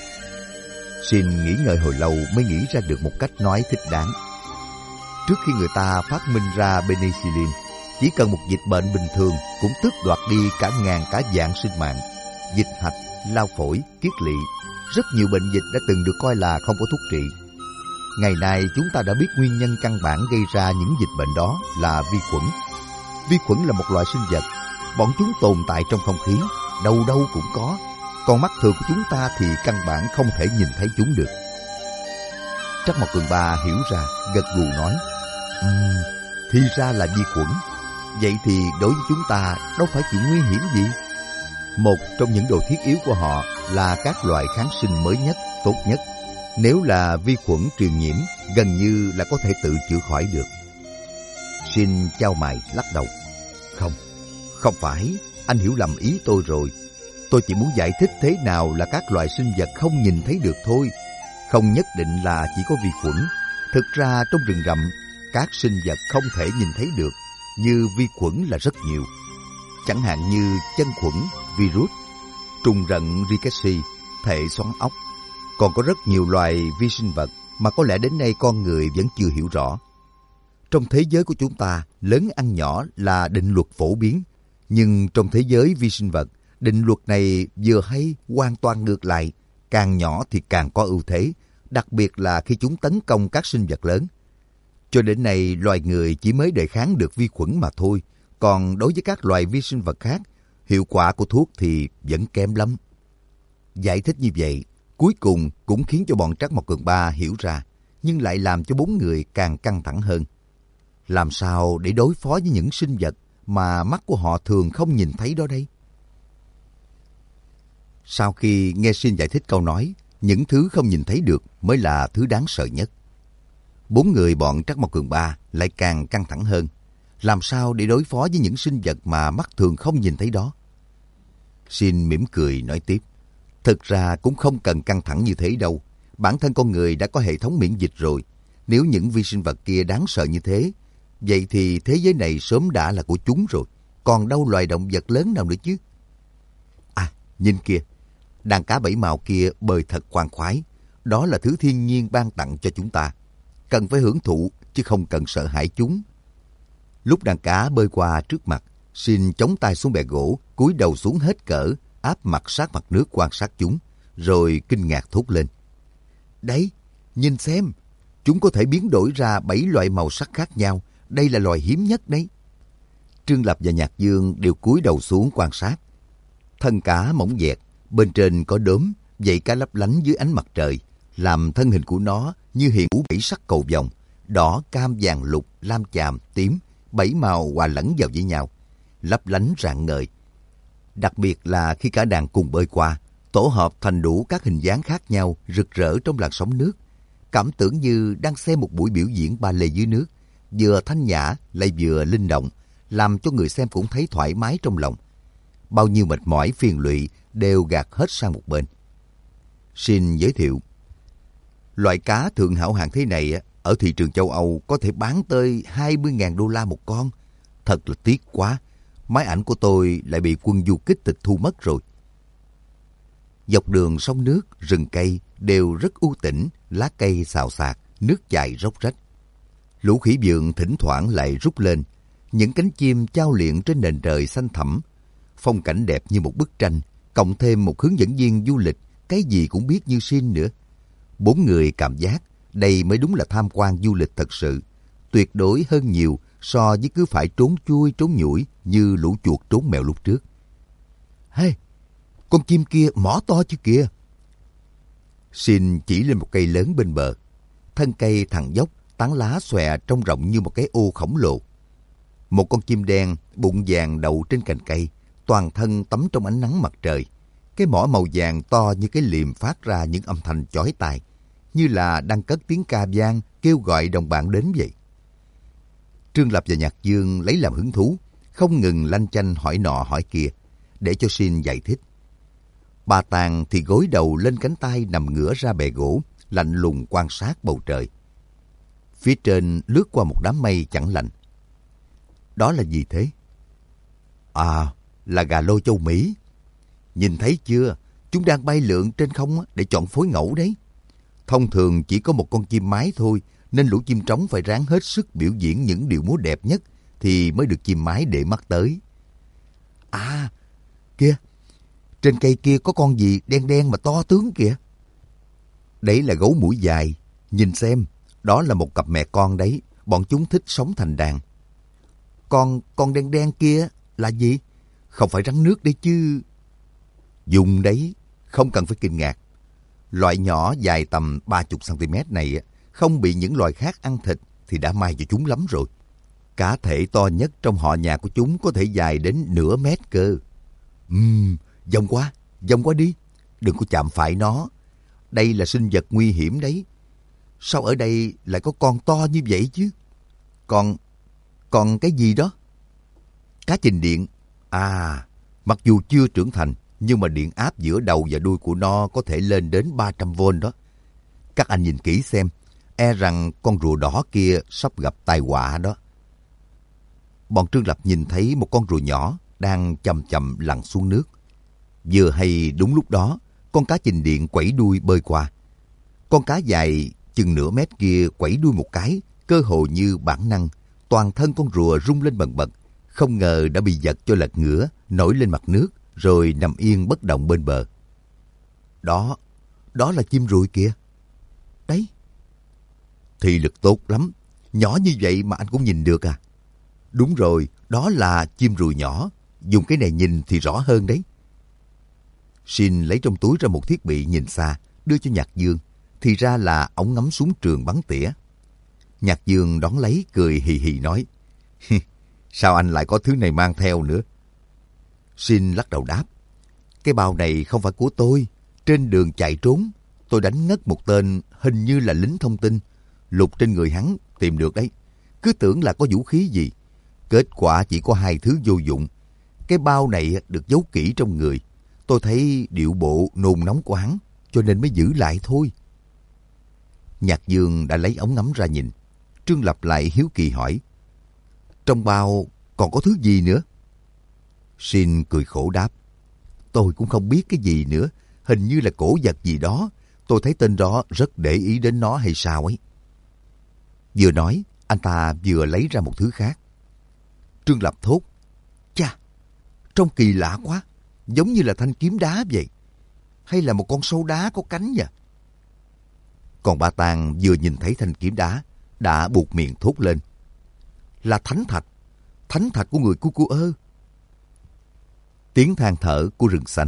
Shin nghĩ ngợi hồi lâu mới nghĩ ra được một cách nói thích đáng. Trước khi người ta phát minh ra penicillin, chỉ cần một dịch bệnh bình thường cũng tước đoạt đi cả ngàn cả vạn sinh mạng. Dịch hạch, lao phổi, kiết lỵ, rất nhiều bệnh dịch đã từng được coi là không có thuốc trị. Ngày nay chúng ta đã biết nguyên nhân căn bản gây ra những dịch bệnh đó là vi khuẩn. Vi khuẩn là một loại sinh vật, bọn chúng tồn tại trong không khí, đâu đâu cũng có. Còn mắt thường của chúng ta thì căn bản không thể nhìn thấy chúng được. Trắc Mộc Cường Ba hiểu ra, gật gù nói, um, thì ra là vi khuẩn. Vậy thì đối với chúng ta đâu phải chuyện nguy hiểm gì. Một trong những đồ thiết yếu của họ là các loại kháng sinh mới nhất, tốt nhất. Nếu là vi khuẩn truyền nhiễm, gần như là có thể tự chữa khỏi được. Shin chau mày lắc đầu. Không, không phải, anh hiểu lầm ý tôi rồi. Tôi chỉ muốn giải thích thế nào là các loài sinh vật không nhìn thấy được thôi. Không nhất định là chỉ có vi khuẩn. Thực ra trong rừng rậm, các sinh vật không thể nhìn thấy được như vi khuẩn là rất nhiều. Chẳng hạn như chân khuẩn, virus, trùng rận rickettsia, thể xoắn ốc. Còn có rất nhiều loài vi sinh vật mà có lẽ đến nay con người vẫn chưa hiểu rõ. Trong thế giới của chúng ta, lớn ăn nhỏ là định luật phổ biến. Nhưng trong thế giới vi sinh vật, định luật này vừa hay hoàn toàn ngược lại. Càng nhỏ thì càng có ưu thế, đặc biệt là khi chúng tấn công các sinh vật lớn. Cho đến nay, loài người chỉ mới đề kháng được vi khuẩn mà thôi. Còn đối với các loài vi sinh vật khác, hiệu quả của thuốc thì vẫn kém lắm. Giải thích như vậy, cuối cùng cũng khiến cho bọn Trắc Mộc Cường Ba hiểu ra, nhưng lại làm cho bốn người càng căng thẳng hơn. Làm sao để đối phó với những sinh vật mà mắt của họ thường không nhìn thấy đó đây? Sau khi nghe Shin giải thích câu nói, những thứ không nhìn thấy được mới là thứ đáng sợ nhất. Bốn người bọn Trắc Mộc Cường Ba lại càng căng thẳng hơn. Làm sao để đối phó với những sinh vật mà mắt thường không nhìn thấy đó? Shin mỉm cười nói tiếp. Thực ra cũng không cần căng thẳng như thế đâu. Bản thân con người đã có hệ thống miễn dịch rồi. Nếu những vi sinh vật kia đáng sợ như thế, vậy thì thế giới này sớm đã là của chúng rồi. Còn đâu loài động vật lớn nào nữa chứ? À, nhìn kìa. Đàn cá bảy màu kia bơi thật khoan khoái. Đó là thứ thiên nhiên ban tặng cho chúng ta. cần phải hưởng thụ chứ không cần sợ hãi chúng. Lúc đàn cá bơi qua trước mặt, Shin chống tay xuống bè gỗ, cúi đầu xuống hết cỡ, áp mặt sát mặt nước quan sát chúng, rồi kinh ngạc thốt lên. Đấy, nhìn xem, chúng có thể biến đổi ra bảy loại màu sắc khác nhau, đây là loài hiếm nhất đấy. Trương Lập và Nhạc Dương đều cúi đầu xuống quan sát. Thân cá mỏng dẹt, bên trên có đốm, vảy cá lấp lánh dưới ánh mặt trời, làm thân hình của nó như hiện hữu bảy sắc cầu vồng, đỏ, cam, vàng, lục, lam chàm, tím, bảy màu hòa lẫn vào với nhau, lấp lánh rạng ngời. Đặc biệt là khi cả đàn cùng bơi qua, tổ hợp thành đủ các hình dáng khác nhau rực rỡ trong làn sóng nước, cảm tưởng như đang xem một buổi biểu diễn ballet dưới nước, vừa thanh nhã lại vừa linh động, làm cho người xem cũng thấy thoải mái trong lòng. Bao nhiêu mệt mỏi phiền lụy đều gạt hết sang một bên. Shin giới thiệu, loại cá thượng hảo hạng thế này ở thị trường châu Âu có thể bán tới hai mươi nghìn đô la một con. Thật là tiếc quá, máy ảnh của tôi lại bị quân du kích tịch thu mất rồi. Dọc đường sông nước, rừng cây đều rất u tĩnh, lá cây xào xạc, nước chảy róc rách. Lũ khỉ vượn thỉnh thoảng lại rút lên, những cánh chim chao liệng trên nền trời xanh thẳm. Phong cảnh đẹp như một bức tranh, cộng thêm một hướng dẫn viên du lịch, cái gì cũng biết như Shin nữa. Bốn người cảm giác đây mới đúng là tham quan du lịch thật sự, tuyệt đối hơn nhiều so với cứ phải trốn chui trốn nhủi như lũ chuột trốn mèo lúc trước. Hey, con chim kia mỏ to chứ kìa. Shin chỉ lên một cây lớn bên bờ. Thân cây thẳng dốc, tán lá xòe trông rộng như một cái ô khổng lồ. Một con chim đen, bụng vàng đậu trên cành cây, toàn thân tắm trong ánh nắng mặt trời. Cái mỏ màu vàng to như cái liềm phát ra những âm thanh chói tai, như là đang cất tiếng ca vang kêu gọi đồng bạn đến vậy. Trương Lập và Nhạc Dương lấy làm hứng thú, không ngừng lanh chanh hỏi nọ hỏi kia, để cho Shin giải thích. Bà Tàng thì gối đầu lên cánh tay nằm ngửa ra bè gỗ, lạnh lùng quan sát bầu trời. Phía trên lướt qua một đám mây chẳng lành. Đó là gì thế? À, là gà lôi châu Mỹ. Nhìn thấy chưa, chúng đang bay lượn trên không để chọn phối ngẫu đấy. Thông thường chỉ có một con chim mái thôi, nên lũ chim trống phải ráng hết sức biểu diễn những điệu múa đẹp nhất thì mới được chim mái để mắt tới. À, kia, trên cây kia có con gì đen đen mà to tướng kìa. Đấy là gấu mũi dài, nhìn xem, đó là một cặp mẹ con đấy, bọn chúng thích sống thành đàn. Con, con đen đen kia là gì? Không phải rắn nước đấy chứ. Dùng đấy, không cần phải kinh ngạc. Loại nhỏ dài tầm ba mươi xăng-ti-mét này không bị những loài khác ăn thịt thì đã may cho chúng lắm rồi. Cá thể to nhất trong họ nhà của chúng có thể dài đến nửa mét cơ. Ừm, vòng qua, vòng qua đi. Đừng có chạm phải nó. Đây là sinh vật nguy hiểm đấy. Sao ở đây lại có con to như vậy chứ? Còn, còn cái gì đó? Cá trình điện. À, mặc dù chưa trưởng thành, nhưng mà điện áp giữa đầu và đuôi của nó có thể lên đến ba trăm vôn đó. Các anh nhìn kỹ xem, e rằng con rùa đỏ kia sắp gặp tai họa đó. Bọn Trương Lập nhìn thấy một con rùa nhỏ đang chậm chậm lặn xuống nước. Vừa hay đúng lúc đó, con cá trình điện quẩy đuôi bơi qua. Con cá dài chừng nửa mét kia quẩy đuôi một cái, cơ hồ như bản năng, toàn thân con rùa rung lên bần bật, không ngờ đã bị giật cho lật ngửa, nổi lên mặt nước, rồi nằm yên bất động bên bờ. Đó, đó là chim ruồi kìa. Đấy. Thị lực tốt lắm, nhỏ như vậy mà anh cũng nhìn được à? Đúng rồi, đó là chim ruồi nhỏ, dùng cái này nhìn thì rõ hơn đấy. Shin lấy trong túi ra một thiết bị nhìn xa, đưa cho Nhạc Dương, thì ra là ống ngắm súng trường bắn tỉa. Nhạc Dương đón lấy cười hì hì nói, sao anh lại có thứ này mang theo nữa? Shin lắc đầu đáp, cái bao này không phải của tôi. Trên đường chạy trốn, tôi đánh ngất một tên hình như là lính thông tin. Lục trên người hắn tìm được đấy. Cứ tưởng là có vũ khí gì. Kết quả chỉ có hai thứ vô dụng. Cái bao này được giấu kỹ trong người. Tôi thấy điệu bộ nôn nóng của hắn, cho nên mới giữ lại thôi. Nhạc Dương đã lấy ống ngắm ra nhìn. Trương Lập lại hiếu kỳ hỏi, trong bao còn có thứ gì nữa? Shin cười khổ đáp, tôi cũng không biết cái gì nữa. Hình như là cổ vật gì đó. Tôi thấy tên đó rất để ý đến nó hay sao ấy. Vừa nói, anh ta vừa lấy ra một thứ khác. Trương Lập thốt: Chà, trông kỳ lạ quá, giống như là thanh kiếm đá vậy. Hay là một con sâu đá có cánh nhỉ? Còn Ba Tàng vừa nhìn thấy thanh kiếm đá, đã buột miệng thốt lên: Là thánh thạch, thánh thạch của người Cu Cu Ơ. Tiếng than thở của rừng xanh.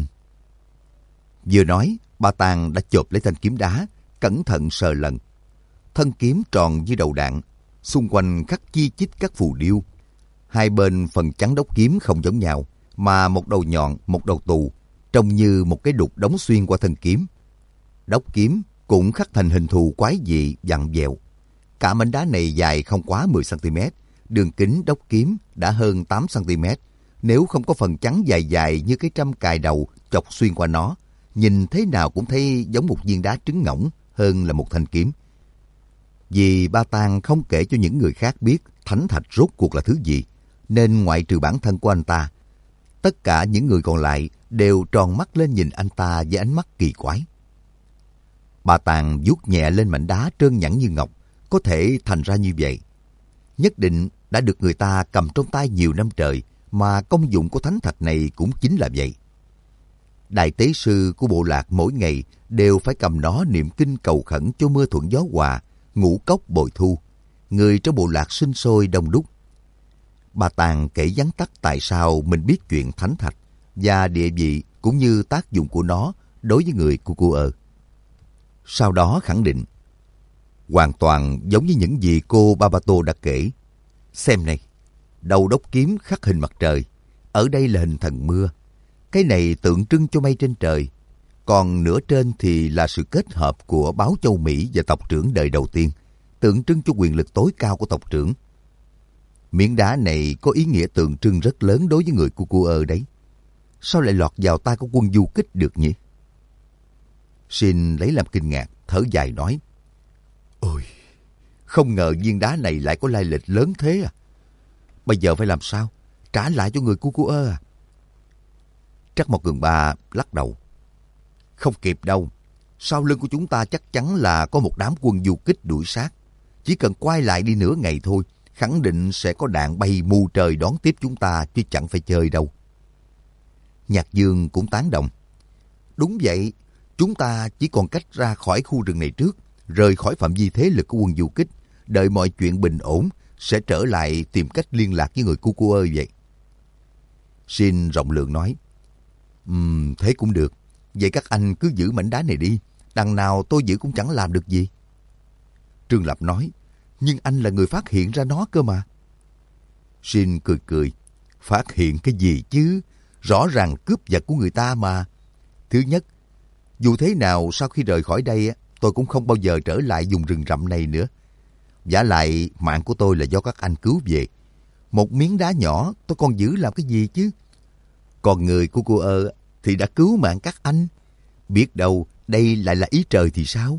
Vừa nói, Ba Tàng đã chộp lấy thanh kiếm đá, cẩn thận sờ lần. Thân kiếm tròn như đầu đạn, xung quanh khắc chi chít các phù điêu. Hai bên phần chắn đốc kiếm không giống nhau, mà một đầu nhọn, một đầu tù, trông như một cái đục đóng xuyên qua thân kiếm. Đốc kiếm cũng khắc thành hình thù quái dị, vặn vẹo. Cả mảnh đá này dài không quá mười xăng ti mét, đường kính đốc kiếm đã hơn tám xăng ti mét. Nếu không có phần chắn dài dài như cái trăm cài đầu chọc xuyên qua nó, nhìn thế nào cũng thấy giống một viên đá trứng ngỗng hơn là một thanh kiếm. Vì Ba Tàng không kể cho những người khác biết thánh thạch rốt cuộc là thứ gì, nên ngoại trừ bản thân của anh ta, tất cả những người còn lại đều tròn mắt lên nhìn anh ta với ánh mắt kỳ quái. Ba Tàng vuốt nhẹ lên mảnh đá trơn nhẵn như ngọc, có thể thành ra như vậy. Nhất định đã được người ta cầm trong tay nhiều năm trời, mà công dụng của thánh thạch này cũng chính là vậy. Đại tế sư của bộ lạc mỗi ngày đều phải cầm nó niệm kinh cầu khẩn cho mưa thuận gió hòa, ngũ cốc bội thu. Người trong bộ lạc sinh sôi đông đúc. Ba Tàng kể vắn tắt tại sao mình biết chuyện thánh thạch và địa vị cũng như tác dụng của nó đối với người Cu Cu Ơ. Sau đó khẳng định, hoàn toàn giống như những gì cô Babato đã kể. Xem này, đầu đốc kiếm khắc hình mặt trời, ở đây là hình thần mưa. Cái này tượng trưng cho mây trên trời, còn nửa trên thì là sự kết hợp của báo châu Mỹ và tộc trưởng đời đầu tiên, tượng trưng cho quyền lực tối cao của tộc trưởng. Miếng đá này có ý nghĩa tượng trưng rất lớn đối với người Cu Cu Ơ đấy. Sao lại lọt vào tay của quân du kích được nhỉ? Shin lấy làm kinh ngạc, thở dài nói: Ôi, không ngờ viên đá này lại có lai lịch lớn thế à? Bây giờ phải làm sao? Trả lại cho người Cu Cu Ơ à? Trắc Mộc Cường Ba lắc đầu: Không kịp đâu. Sau lưng của chúng ta chắc chắn là có một đám quân du kích đuổi sát. Chỉ cần quay lại đi nửa ngày thôi, khẳng định sẽ có đạn bay mù trời đón tiếp chúng ta, chứ chẳng phải chơi đâu. Nhạc Dương cũng tán đồng: Đúng vậy, chúng ta chỉ còn cách ra khỏi khu rừng này trước, rời khỏi phạm vi thế lực của quân du kích, đợi mọi chuyện bình ổn, sẽ trở lại tìm cách liên lạc với người Cu Cu Ơ vậy. Shin rộng lượng nói: Ừm, thế cũng được. Vậy các anh cứ giữ mảnh đá này đi, đằng nào tôi giữ cũng chẳng làm được gì. Trương Lập nói: Nhưng anh là người phát hiện ra nó cơ mà. Shin cười cười: Phát hiện cái gì chứ? Rõ ràng cướp vật của người ta mà. Thứ nhất, dù thế nào sau khi rời khỏi đây, tôi cũng không bao giờ trở lại vùng rừng rậm này nữa. Vả lại, mạng của tôi là do các anh cứu về. Một miếng đá nhỏ tôi còn giữ làm cái gì chứ? Còn người của cô ơ thì đã cứu mạng các anh. Biết đâu đây lại là ý trời thì sao?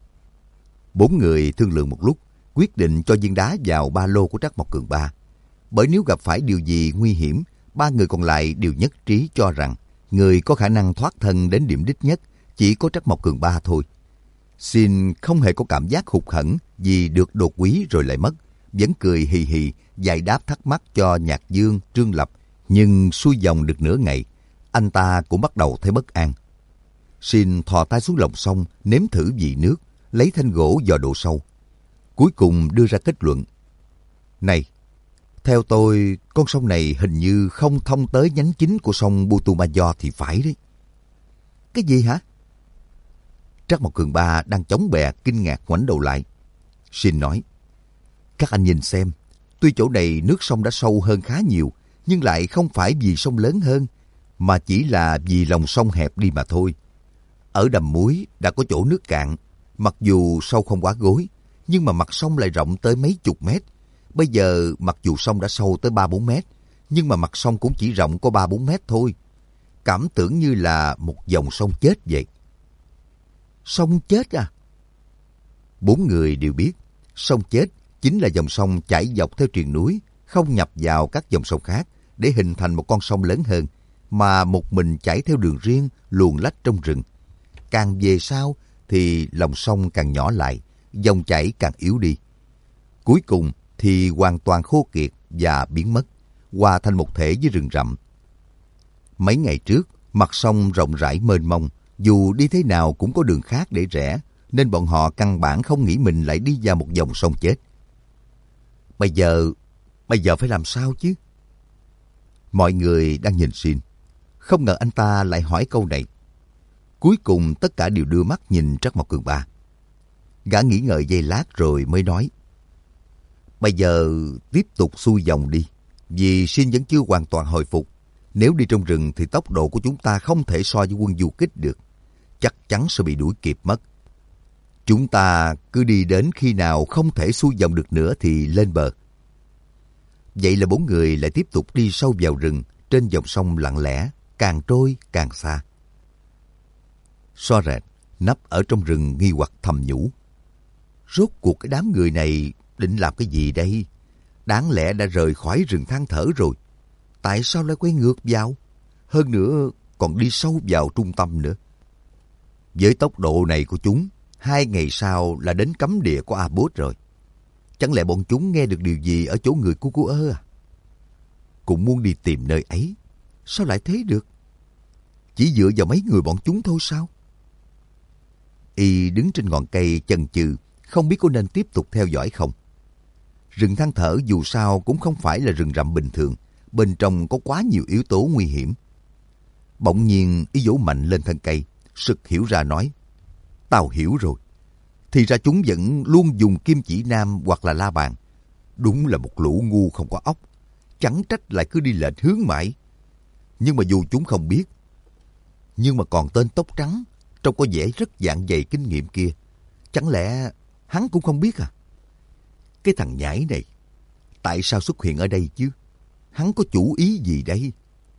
Bốn người thương lượng một lúc, quyết định cho viên đá vào ba lô của Trắc Mộc Cường Ba. Bởi nếu gặp phải điều gì nguy hiểm, ba người còn lại đều nhất trí cho rằng người có khả năng thoát thân đến điểm đích nhất chỉ có Trắc Mộc Cường Ba thôi. Shin không hề có cảm giác hụt hẫng vì được đột quý rồi lại mất, vẫn cười hì hì giải đáp thắc mắc cho Nhạc Dương, Trương Lập. Nhưng xuôi dòng được nửa ngày, anh ta cũng bắt đầu thấy bất an. Shin thò tay xuống lòng sông, nếm thử vị nước, lấy thanh gỗ dò độ sâu. Cuối cùng đưa ra kết luận: Này, theo tôi, con sông này hình như không thông tới nhánh chính của sông Putumayo thì phải đấy. Cái gì hả? Trắc Mộc Cường Ba đang chống bè kinh ngạc ngoảnh đầu lại. Shin nói: Các anh nhìn xem, tuy chỗ này nước sông đã sâu hơn khá nhiều, nhưng lại không phải vì sông lớn hơn, mà chỉ là vì lòng sông hẹp đi mà thôi. Ở đầm muối đã có chỗ nước cạn, mặc dù sâu không quá gối, nhưng mà mặt sông lại rộng tới mấy chục mét. Bây giờ mặc dù sông đã sâu tới ba bốn mét, nhưng mà mặt sông cũng chỉ rộng có ba bốn mét thôi. Cảm tưởng như là một dòng sông chết vậy. Sông chết à? Bốn người đều biết, sông chết chính là dòng sông chảy dọc theo triền núi, không nhập vào các dòng sông khác để hình thành một con sông lớn hơn, mà một mình chảy theo đường riêng luồn lách trong rừng. Càng về sau thì lòng sông càng nhỏ lại, dòng chảy càng yếu đi. Cuối cùng thì hoàn toàn khô kiệt và biến mất, hòa thành một thể với rừng rậm. Mấy ngày trước, mặt sông rộng rãi mênh mông, dù đi thế nào cũng có đường khác để rẽ, nên bọn họ căn bản không nghĩ mình lại đi vào một dòng sông chết. Bây giờ, bây giờ phải làm sao chứ? Mọi người đang nhìn Shin. Không ngờ anh ta lại hỏi câu này. Cuối cùng tất cả đều đưa mắt nhìn Trắc Mộc Cường Ba. Gã nghĩ ngợi giây lát rồi mới nói. Bây giờ tiếp tục xuôi dòng đi, vì Shin vẫn chưa hoàn toàn hồi phục. Nếu đi trong rừng thì tốc độ của chúng ta không thể so với quân du kích được. Chắc chắn sẽ bị đuổi kịp mất. Chúng ta cứ đi đến khi nào không thể xuôi dòng được nữa thì lên bờ. Vậy là bốn người lại tiếp tục đi sâu vào rừng trên dòng sông lặng lẽ, càng trôi càng xa. Xoa rệt nấp ở trong rừng nghi hoặc thầm nhủ. Rốt cuộc cái đám người này định làm cái gì đây? Đáng lẽ đã rời khỏi rừng than thở rồi. Tại sao lại quay ngược vào? Hơn nữa còn đi sâu vào trung tâm nữa. Với tốc độ này của chúng, hai ngày sau là đến cấm địa của A-Bốt rồi. Chẳng lẽ bọn chúng nghe được điều gì ở chỗ người của cô ơ à? Cũng muốn đi tìm nơi ấy. Sao lại thế được? Chỉ dựa vào mấy người bọn chúng thôi sao? Y đứng trên ngọn cây chần chừ, không biết có nên tiếp tục theo dõi không. Rừng than thở dù sao cũng không phải là rừng rậm bình thường. Bên trong có quá nhiều yếu tố nguy hiểm. Bỗng nhiên Y vỗ mạnh lên thân cây, sực hiểu ra nói. Tao hiểu rồi. Thì ra chúng vẫn luôn dùng kim chỉ nam hoặc là la bàn. Đúng là một lũ ngu không có óc. Chẳng trách lại cứ đi lệch hướng mãi. Nhưng mà dù chúng không biết. Nhưng mà còn tên tóc trắng, trông có vẻ rất dạng dày kinh nghiệm kia. Chẳng lẽ hắn cũng không biết à? Cái thằng nhãi này, tại sao xuất hiện ở đây chứ? Hắn có chủ ý gì đây?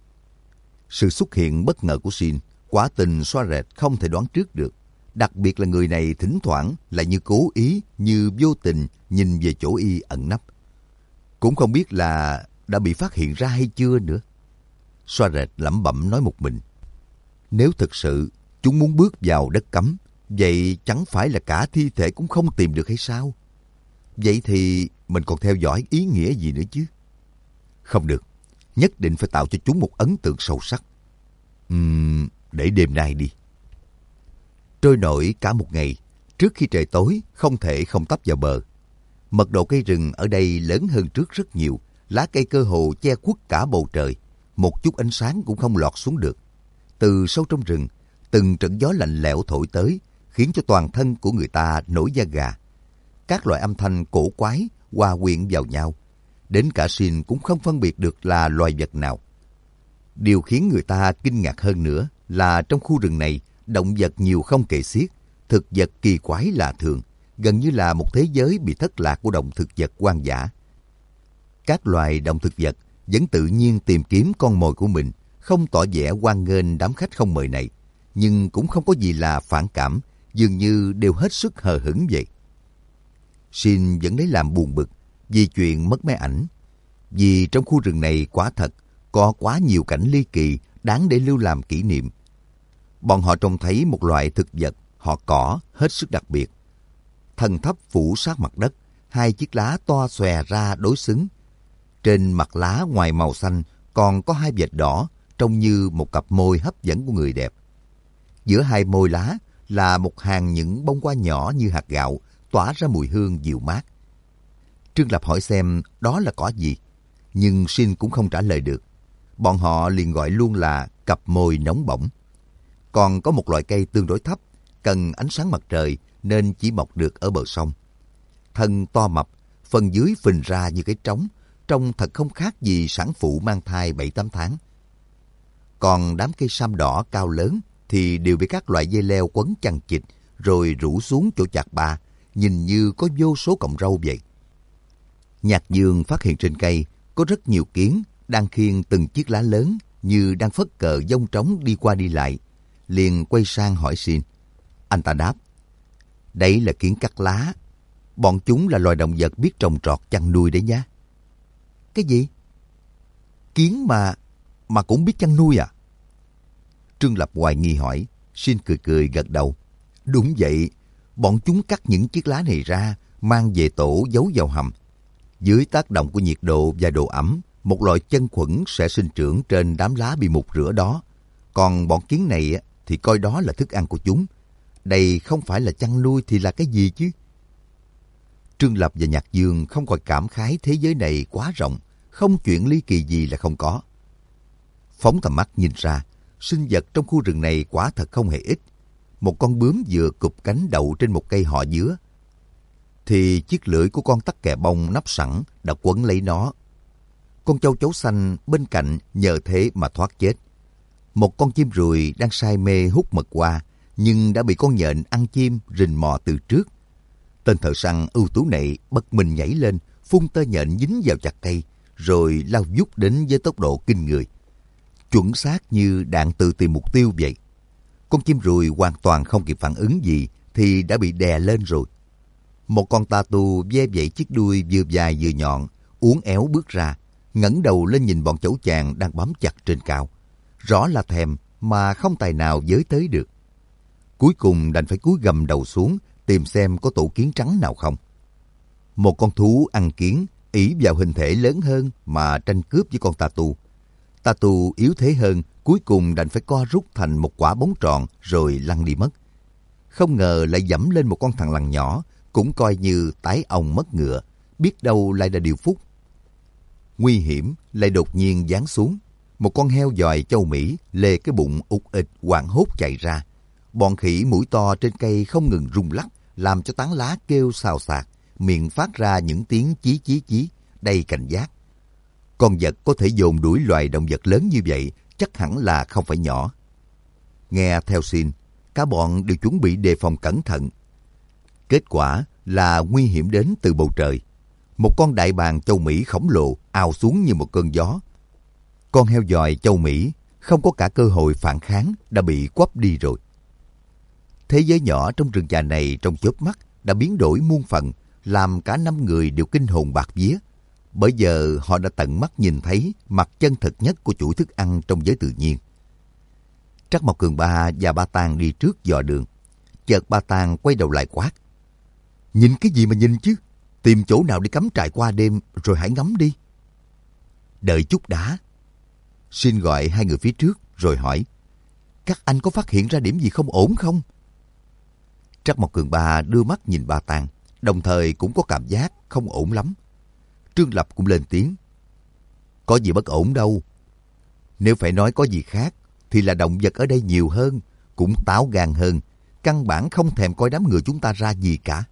Sự xuất hiện bất ngờ của Shin, quả tình Xoa Rệt không thể đoán trước được. Đặc biệt là người này thỉnh thoảng lại như cố ý, như vô tình nhìn về chỗ Y ẩn nấp. Cũng không biết là đã bị phát hiện ra hay chưa nữa. Xoa Rệt lẩm bẩm nói một mình. Nếu thực sự chúng muốn bước vào đất cấm, vậy chẳng phải là cả thi thể cũng không tìm được hay sao? Vậy thì mình còn theo dõi ý nghĩa gì nữa chứ? Không được, nhất định phải tạo cho chúng một ấn tượng sâu sắc. Uhm, để đêm nay đi. Trôi nổi cả một ngày, trước khi trời tối không thể không tấp vào bờ. Mật độ cây rừng ở đây lớn hơn trước rất nhiều, lá cây cơ hồ che khuất cả bầu trời, một chút ánh sáng cũng không lọt xuống được. Từ sâu trong rừng, từng trận gió lạnh lẽo thổi tới, khiến cho toàn thân của người ta nổi da gà. Các loại âm thanh cổ quái hòa quyện vào nhau, đến cả Shin cũng không phân biệt được là loài vật nào. Điều khiến người ta kinh ngạc hơn nữa là trong khu rừng này, động vật nhiều không kể xiết, thực vật kỳ quái lạ thường, gần như là một thế giới bị thất lạc của động thực vật hoang dã. Các loài động thực vật vẫn tự nhiên tìm kiếm con mồi của mình, không tỏ vẻ hoan nghênh đám khách không mời này, nhưng cũng không có gì là phản cảm, dường như đều hết sức hờ hững vậy. Shin vẫn lấy làm buồn bực vì chuyện mất máy ảnh, vì trong khu rừng này quả thật có quá nhiều cảnh ly kỳ đáng để lưu làm kỷ niệm. Bọn họ trông thấy một loại thực vật, họ cỏ hết sức đặc biệt. Thân thấp phủ sát mặt đất, hai chiếc lá to xòe ra đối xứng. Trên mặt lá ngoài màu xanh còn có hai vệt đỏ, trông như một cặp môi hấp dẫn của người đẹp. Giữa hai môi lá là một hàng những bông hoa nhỏ như hạt gạo, tỏa ra mùi hương dịu mát. Trương Lập hỏi xem đó là cỏ gì, nhưng Shin cũng không trả lời được. Bọn họ liền gọi luôn là cặp môi nóng bỏng. Còn có một loại cây tương đối thấp, cần ánh sáng mặt trời nên chỉ mọc được ở bờ sông. Thân to mập, phần dưới phình ra như cái trống, trông thật không khác gì sản phụ mang thai bảy tám tháng. Còn đám cây sam đỏ cao lớn thì đều bị các loại dây leo quấn chằng chịt rồi rủ xuống chỗ chạc ba, nhìn như có vô số cọng râu vậy. Nhạc Dương phát hiện trên cây có rất nhiều kiến đang khiêng từng chiếc lá lớn như đang phất cờ dông trống đi qua đi lại. Liền quay sang hỏi Shin. Anh ta đáp, đấy là kiến cắt lá. Bọn chúng là loài động vật biết trồng trọt chăn nuôi đấy nhá. Cái gì? Kiến mà, mà cũng biết chăn nuôi à? Trương Lập hoài nghi hỏi. Shin cười cười gật đầu. Đúng vậy, bọn chúng cắt những chiếc lá này ra mang về tổ giấu vào hầm. Dưới tác động của nhiệt độ và độ ẩm, một loại chân khuẩn sẽ sinh trưởng trên đám lá bị mục rửa đó. Còn bọn kiến này thì coi đó là thức ăn của chúng. Đây không phải là chăn nuôi thì là cái gì chứ? Trương Lập và Nhạc Dương không còn cảm khái thế giới này quá rộng, không chuyện ly kỳ gì là không có. Phóng tầm mắt nhìn ra, sinh vật trong khu rừng này quả thật không hề ít. Một con bướm vừa cụp cánh đậu trên một cây họ dứa, thì chiếc lưỡi của con tắc kè bông nắp sẵn đã quấn lấy nó. Con châu chấu xanh bên cạnh nhờ thế mà thoát chết. Một con chim ruồi đang say mê hút mật hoa, nhưng đã bị con nhện ăn chim rình mò từ trước. Tên thợ săn ưu tú này bật mình nhảy lên, phun tơ nhện dính vào chặt cây, rồi lao vút đến với tốc độ kinh người. Chuẩn xác như đạn tự tìm mục tiêu vậy. Con chim ruồi hoàn toàn không kịp phản ứng gì thì đã bị đè lên rồi. Một con tà tu ve vẩy chiếc đuôi vừa dài vừa nhọn, uốn éo bước ra, ngẩng đầu lên nhìn bọn chấu chàng đang bám chặt trên cao. Rõ là thèm mà không tài nào với tới được. Cuối cùng đành phải cúi gầm đầu xuống tìm xem có tổ kiến trắng nào không. Một con thú ăn kiến ỷ vào hình thể lớn hơn mà tranh cướp với con tà tu. Tà tu yếu thế hơn, cuối cùng đành phải co rút thành một quả bóng tròn rồi lăn đi mất. Không ngờ lại dẫm lên một con thằn lằn nhỏ, cũng coi như tái ong mất ngựa, biết đâu lại là điều phúc. Nguy hiểm lại đột nhiên giáng xuống. Một con heo dòi châu Mỹ lê cái bụng ục ịch hoảng hốt chạy ra. Bọn khỉ mũi to trên cây không ngừng rung lắc, làm cho tán lá kêu xào xạc, miệng phát ra những tiếng chí chí chí, đầy cảnh giác. Con vật có thể dồn đuổi loài động vật lớn như vậy chắc hẳn là không phải nhỏ. Nghe theo xin, cả bọn đều chuẩn bị đề phòng cẩn thận. Kết quả là nguy hiểm đến từ bầu trời. Một con đại bàng châu Mỹ khổng lồ ào xuống như một cơn gió. Con heo dòi châu Mỹ không có cả cơ hội phản kháng, đã bị quắp đi rồi. Thế giới nhỏ trong rừng già này trong chớp mắt đã biến đổi muôn phần, làm cả năm người đều kinh hồn bạt vía. Bởi giờ họ đã tận mắt nhìn thấy mặt chân thực nhất của chuỗi thức ăn trong giới tự nhiên. Trắc Mộc Cường Ba và Ba Tàng đi trước dò đường. Chợt Ba Tàng quay đầu lại quát: "Nhìn cái gì mà nhìn chứ? Tìm chỗ nào để cắm trại qua đêm rồi hãy ngắm đi." "Đợi chút đã." Xin gọi hai người phía trước rồi hỏi: "Các anh có phát hiện ra điểm gì không ổn không?" Trắc Mộc Cường Ba đưa mắt nhìn Ba Tàng, đồng thời cũng có cảm giác không ổn lắm. Trương Lập cũng lên tiếng: "Có gì bất ổn đâu. Nếu phải nói có gì khác, thì là động vật ở đây nhiều hơn, cũng táo gan hơn, căn bản không thèm coi đám người chúng ta ra gì cả."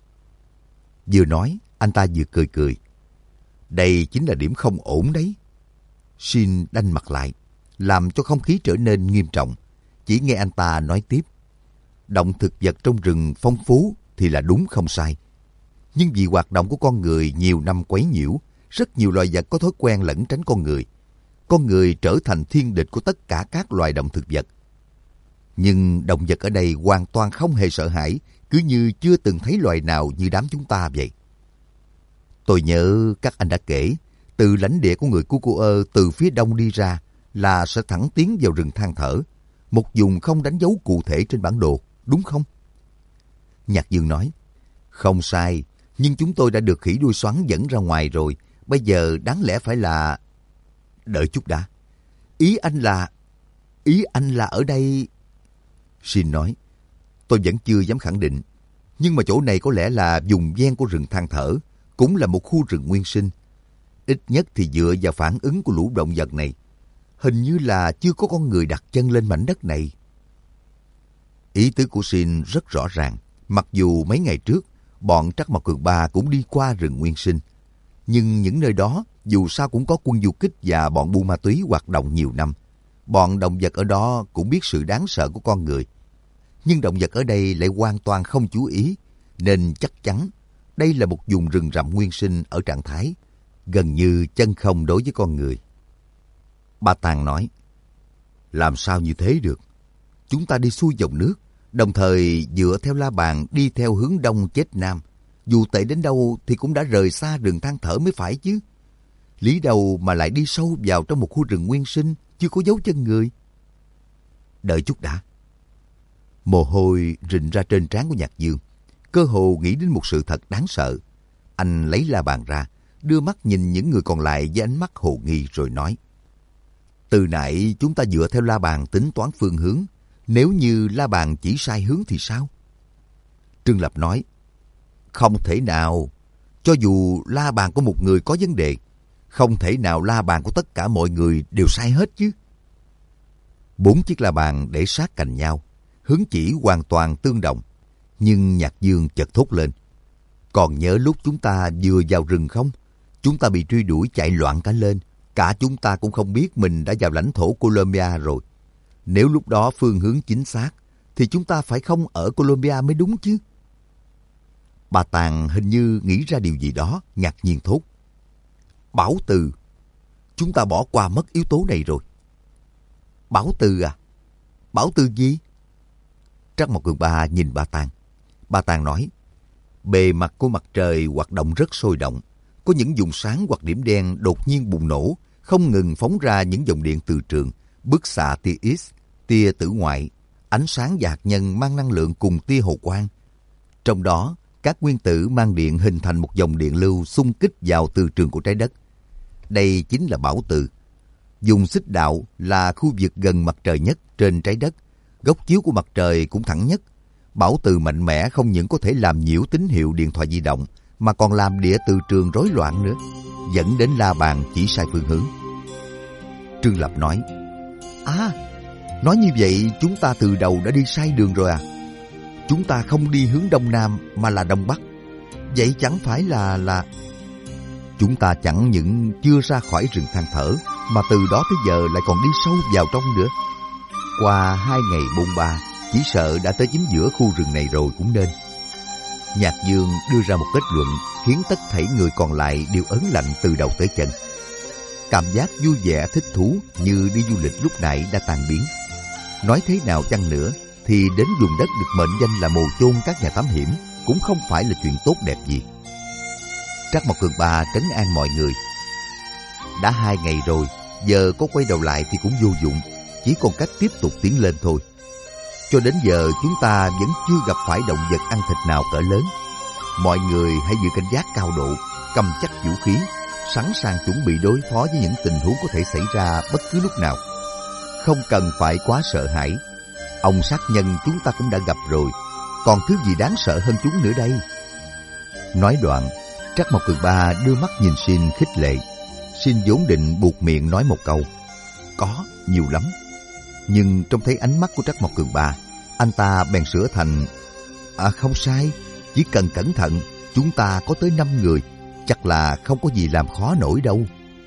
Vừa nói, anh ta vừa cười cười. Đây chính là điểm không ổn đấy. Shin đanh mặt lại, làm cho không khí trở nên nghiêm trọng. Chỉ nghe anh ta nói tiếp: động thực vật trong rừng phong phú thì là đúng không sai. Nhưng vì hoạt động của con người nhiều năm quấy nhiễu, rất nhiều loài vật có thói quen lẩn tránh con người. Con người trở thành thiên địch của tất cả các loài động thực vật. Nhưng động vật ở đây hoàn toàn không hề sợ hãi, cứ như chưa từng thấy loài nào như đám chúng ta vậy. Tôi nhớ các anh đã kể, từ lãnh địa của người Cucuơ từ phía đông đi ra là sẽ thẳng tiến vào rừng than thở, một vùng không đánh dấu cụ thể trên bản đồ, đúng không? Nhạc Dương nói: "Không sai, nhưng chúng tôi đã được khỉ đuôi xoắn dẫn ra ngoài rồi, bây giờ đáng lẽ phải là..." "Đợi chút đã. Ý anh là... Ý anh là ở đây..." Shin nói: "Tôi vẫn chưa dám khẳng định, nhưng mà chỗ này có lẽ là vùng ven của rừng than thở, cũng là một khu rừng nguyên sinh. Ít nhất thì dựa vào phản ứng của lũ động vật này, hình như là chưa có con người đặt chân lên mảnh đất này." Ý tứ của Shin rất rõ ràng. Mặc dù mấy ngày trước, bọn Trắc Mộc Cường Ba cũng đi qua rừng nguyên sinh, nhưng những nơi đó dù sao cũng có quân du kích và bọn buôn ma túy hoạt động nhiều năm. Bọn động vật ở đó cũng biết sự đáng sợ của con người. Nhưng động vật ở đây lại hoàn toàn không chú ý, nên chắc chắn đây là một vùng rừng rậm nguyên sinh ở trạng thái gần như chân không đối với con người. Ba Tàng nói: "Làm sao như thế được? Chúng ta đi xuôi dòng nước, đồng thời dựa theo la bàn đi theo hướng đông chết nam. Dù tệ đến đâu thì cũng đã rời xa rừng than thở mới phải chứ. Lý đâu mà lại đi sâu vào trong một khu rừng nguyên sinh, chưa có dấu chân người." "Đợi chút đã." Mồ hôi rịn ra trên trán của Nhạc Dương. cơ hồ nghĩ đến một sự thật đáng sợ. Anh lấy la bàn ra, đưa mắt nhìn những người còn lại với ánh mắt hồ nghi rồi nói: Từ nãy chúng ta dựa theo la bàn tính toán phương hướng. Nếu như la bàn chỉ sai hướng thì sao? Trương Lập nói: Không thể nào. Cho dù la bàn của một người có vấn đề, không thể nào la bàn của tất cả mọi người đều sai hết chứ. Bốn chiếc la bàn để sát cạnh nhau, hướng chỉ hoàn toàn tương đồng. Nhưng Nhạc Dương chợt thốt lên: Còn nhớ lúc chúng ta vừa vào rừng không? Chúng ta bị truy đuổi chạy loạn cả lên. Cả chúng ta cũng không biết mình đã vào lãnh thổ Colombia rồi. Nếu lúc đó phương hướng chính xác, thì chúng ta phải không ở Colombia mới đúng chứ. Bà Tàng hình như nghĩ ra điều gì đó, ngạc nhiên thốt: Bảo từ, chúng ta bỏ qua mất yếu tố này rồi. Bảo từ à? Bảo từ gì? Trắc Mộc Cường Ba nhìn bà Tàng. Bà Tàng nói: Bề mặt của mặt trời hoạt động rất sôi động. Có những vùng sáng hoặc điểm đen đột nhiên bùng nổ, không ngừng phóng ra những dòng điện từ trường, bức xạ tia X, tia tử ngoại, ánh sáng và hạt nhân mang năng lượng cùng tia hồ quang. Trong đó, các nguyên tử mang điện hình thành một dòng điện lưu xung kích vào từ trường của trái đất. Đây chính là bảo từ. Vùng xích đạo là khu vực gần mặt trời nhất trên trái đất. Góc chiếu của mặt trời cũng thẳng nhất. Bảo từ mạnh mẽ không những có thể làm nhiễu tín hiệu điện thoại di động, mà còn làm địa từ trường rối loạn nữa, dẫn đến la bàn chỉ sai phương hướng. Trương Lập nói: À, nói như vậy chúng ta từ đầu đã đi sai đường rồi à? Chúng ta không đi hướng đông nam mà là đông bắc. Vậy chẳng phải là là chúng ta chẳng những chưa ra khỏi rừng than thở, mà từ đó tới giờ lại còn đi sâu vào trong nữa. Qua hai ngày bôn ba, chỉ sợ đã tới chính giữa khu rừng này rồi cũng nên. Nhạc Dương đưa ra một kết luận khiến tất thảy người còn lại đều ớn lạnh từ đầu tới chân. Cảm giác vui vẻ thích thú như đi du lịch lúc nãy đã tan biến. Nói thế nào chăng nữa thì đến vùng đất được mệnh danh là mồ chôn các nhà thám hiểm cũng không phải là chuyện tốt đẹp gì. Trắc Mộc Cường Ba trấn an mọi người: Đã hai ngày rồi, giờ có quay đầu lại thì cũng vô dụng, chỉ còn cách tiếp tục tiến lên thôi. Cho đến giờ chúng ta vẫn chưa gặp phải động vật ăn thịt nào cỡ lớn. Mọi người hãy giữ cảnh giác cao độ, cầm chắc vũ khí, sẵn sàng chuẩn bị đối phó với những tình huống có thể xảy ra bất cứ lúc nào. Không cần phải quá sợ hãi. Ông sát nhân chúng ta cũng đã gặp rồi, còn thứ gì đáng sợ hơn chúng nữa đây? Nói đoạn, Trắc Mộc Cường Ba đưa mắt nhìn Shin khích lệ. Shin vốn định buột miệng nói một câu: Có, nhiều lắm. Nhưng trông thấy ánh mắt của Trắc Mộc Cường Ba, anh ta bèn sửa thành: À không sai, chỉ cần cẩn thận, chúng ta có tới năm người, chắc là không có gì làm khó nổi đâu.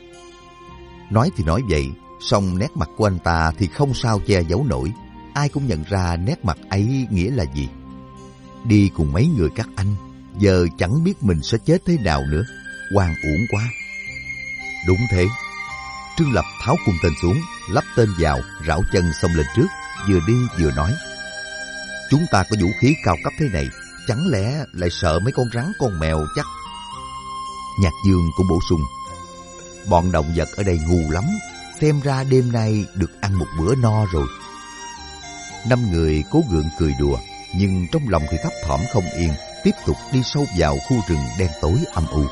Nói thì nói vậy, song nét mặt của anh ta thì không sao che giấu nổi. Ai cũng nhận ra nét mặt ấy nghĩa là gì. Đi cùng mấy người các anh, giờ chẳng biết mình sẽ chết thế nào nữa, oan uổng quá. Đúng thế. Trương Lập tháo cung tên xuống, lắp tên vào, rảo chân xông lên trước, vừa đi vừa nói: Chúng ta có vũ khí cao cấp thế này, chẳng lẽ lại sợ mấy con rắn con mèo chắc? Nhạc Dương cũng bổ sung: Bọn động vật ở đây ngu lắm, xem ra đêm nay được ăn một bữa no rồi. Năm người cố gượng cười đùa, nhưng trong lòng thì thấp thỏm không yên, tiếp tục đi sâu vào khu rừng đen tối âm u.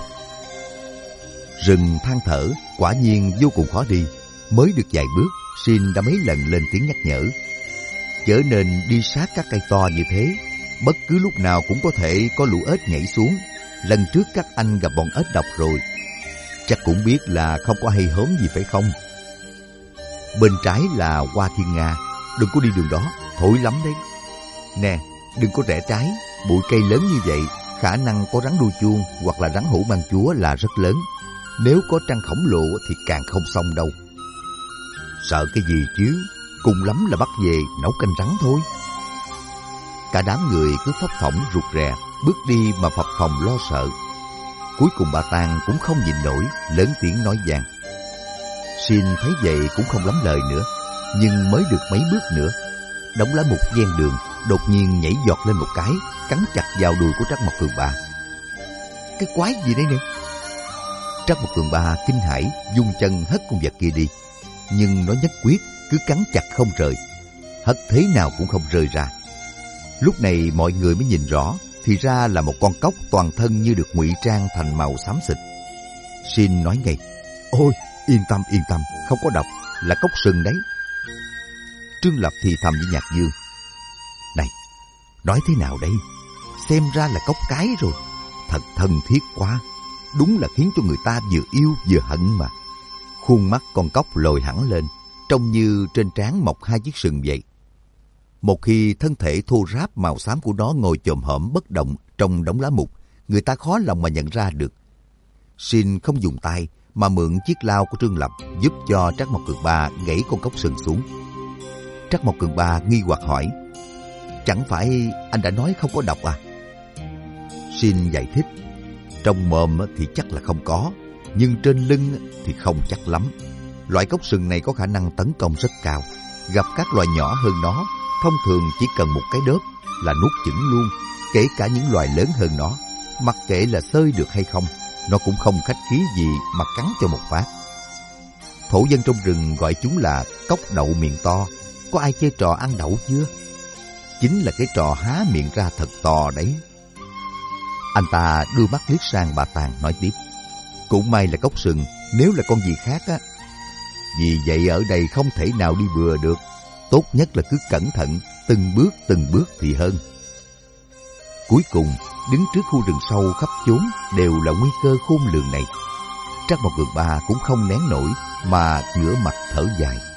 Rừng than thở quả nhiên vô cùng khó đi. Mới được vài bước, Shin đã mấy lần lên tiếng nhắc nhở: Chớ nên đi sát các cây to như thế, bất cứ lúc nào cũng có thể có lũ ếch nhảy xuống. Lần trước các anh gặp bọn ếch độc rồi, chắc cũng biết là không có hay hớm gì phải không? Bên trái là Hoa Thiên Nga, đừng có đi đường đó, thối lắm đấy. Nè, đừng có rẽ trái, bụi cây lớn như vậy, khả năng có rắn đuôi chuông hoặc là rắn hổ mang chúa là rất lớn. Nếu có trăng khổng lồ thì càng không xong đâu. Sợ cái gì chứ, cùng lắm là bắt về nấu canh rắn thôi. Cả đám người cứ phấp phỏng rụt rè, bước đi mà phập phồng lo sợ. Cuối cùng bà Tang cũng không nhịn nổi, lớn tiếng nói vang. Shin thấy vậy cũng không lắm lời nữa, nhưng mới được mấy bước nữa, đống lá mục ven đường đột nhiên nhảy giọt lên một cái, cắn chặt vào đùi của Trắc Mộc Cường Ba. Cái quái gì đấy nè? Trắc Mộc Cường Ba kinh hãi, dung chân hất con vật kia đi, nhưng nó nhất quyết cứ cắn chặt không rời, hất thế nào cũng không rơi ra. Lúc này mọi người mới nhìn rõ, thì ra là một con cóc toàn thân như được ngụy trang thành màu xám xịt. Sin nói ngay, ôi, yên tâm, yên tâm, không có độc, là cóc sừng đấy. Trương Lập thì thầm với Nhạc Dương, này, nói thế nào đây? Xem ra là cóc cái rồi, thật thân thiết quá, đúng là khiến cho người ta vừa yêu vừa hận mà. Khuôn mắt con cóc lồi hẳn lên, trông như trên trán mọc hai chiếc sừng vậy. Một khi thân thể thô ráp màu xám của nó ngồi chồm hổm bất động trong đống lá mục, người ta khó lòng mà nhận ra được. Sin không dùng tay mà mượn chiếc lao của Trương Lập giúp cho Trắc Mộc Cường Ba gãy con cóc sừng xuống. Trắc Mộc Cường Ba nghi hoặc hỏi, chẳng phải anh đã nói không có độc à? Sin giải thích, trong mồm thì chắc là không có, nhưng trên lưng thì không chắc lắm. Loại cóc sừng này có khả năng tấn công rất cao, gặp các loài nhỏ hơn nó, thông thường chỉ cần một cái đớp là nuốt chửng luôn, kể cả những loài lớn hơn nó. Mặc kệ là xơi được hay không, nó cũng không khách khí gì mà cắn cho một phát. Thổ dân trong rừng gọi chúng là cóc đậu miệng to. Có ai chơi trò ăn đậu chưa? Chính là cái trò há miệng ra thật to đấy. Anh ta đưa mắt liếc sang bà Tàng nói tiếp, cũng may là cóc sừng, nếu là con gì khác á. Vì vậy ở đây không thể nào đi bừa được, tốt nhất là cứ cẩn thận, từng bước từng bước thì hơn. Cuối cùng, đứng trước khu rừng sâu khắp chốn đều là nguy cơ khôn lường này, Trắc Mộc Cường Ba cũng không nén nổi mà ngửa mặt thở dài.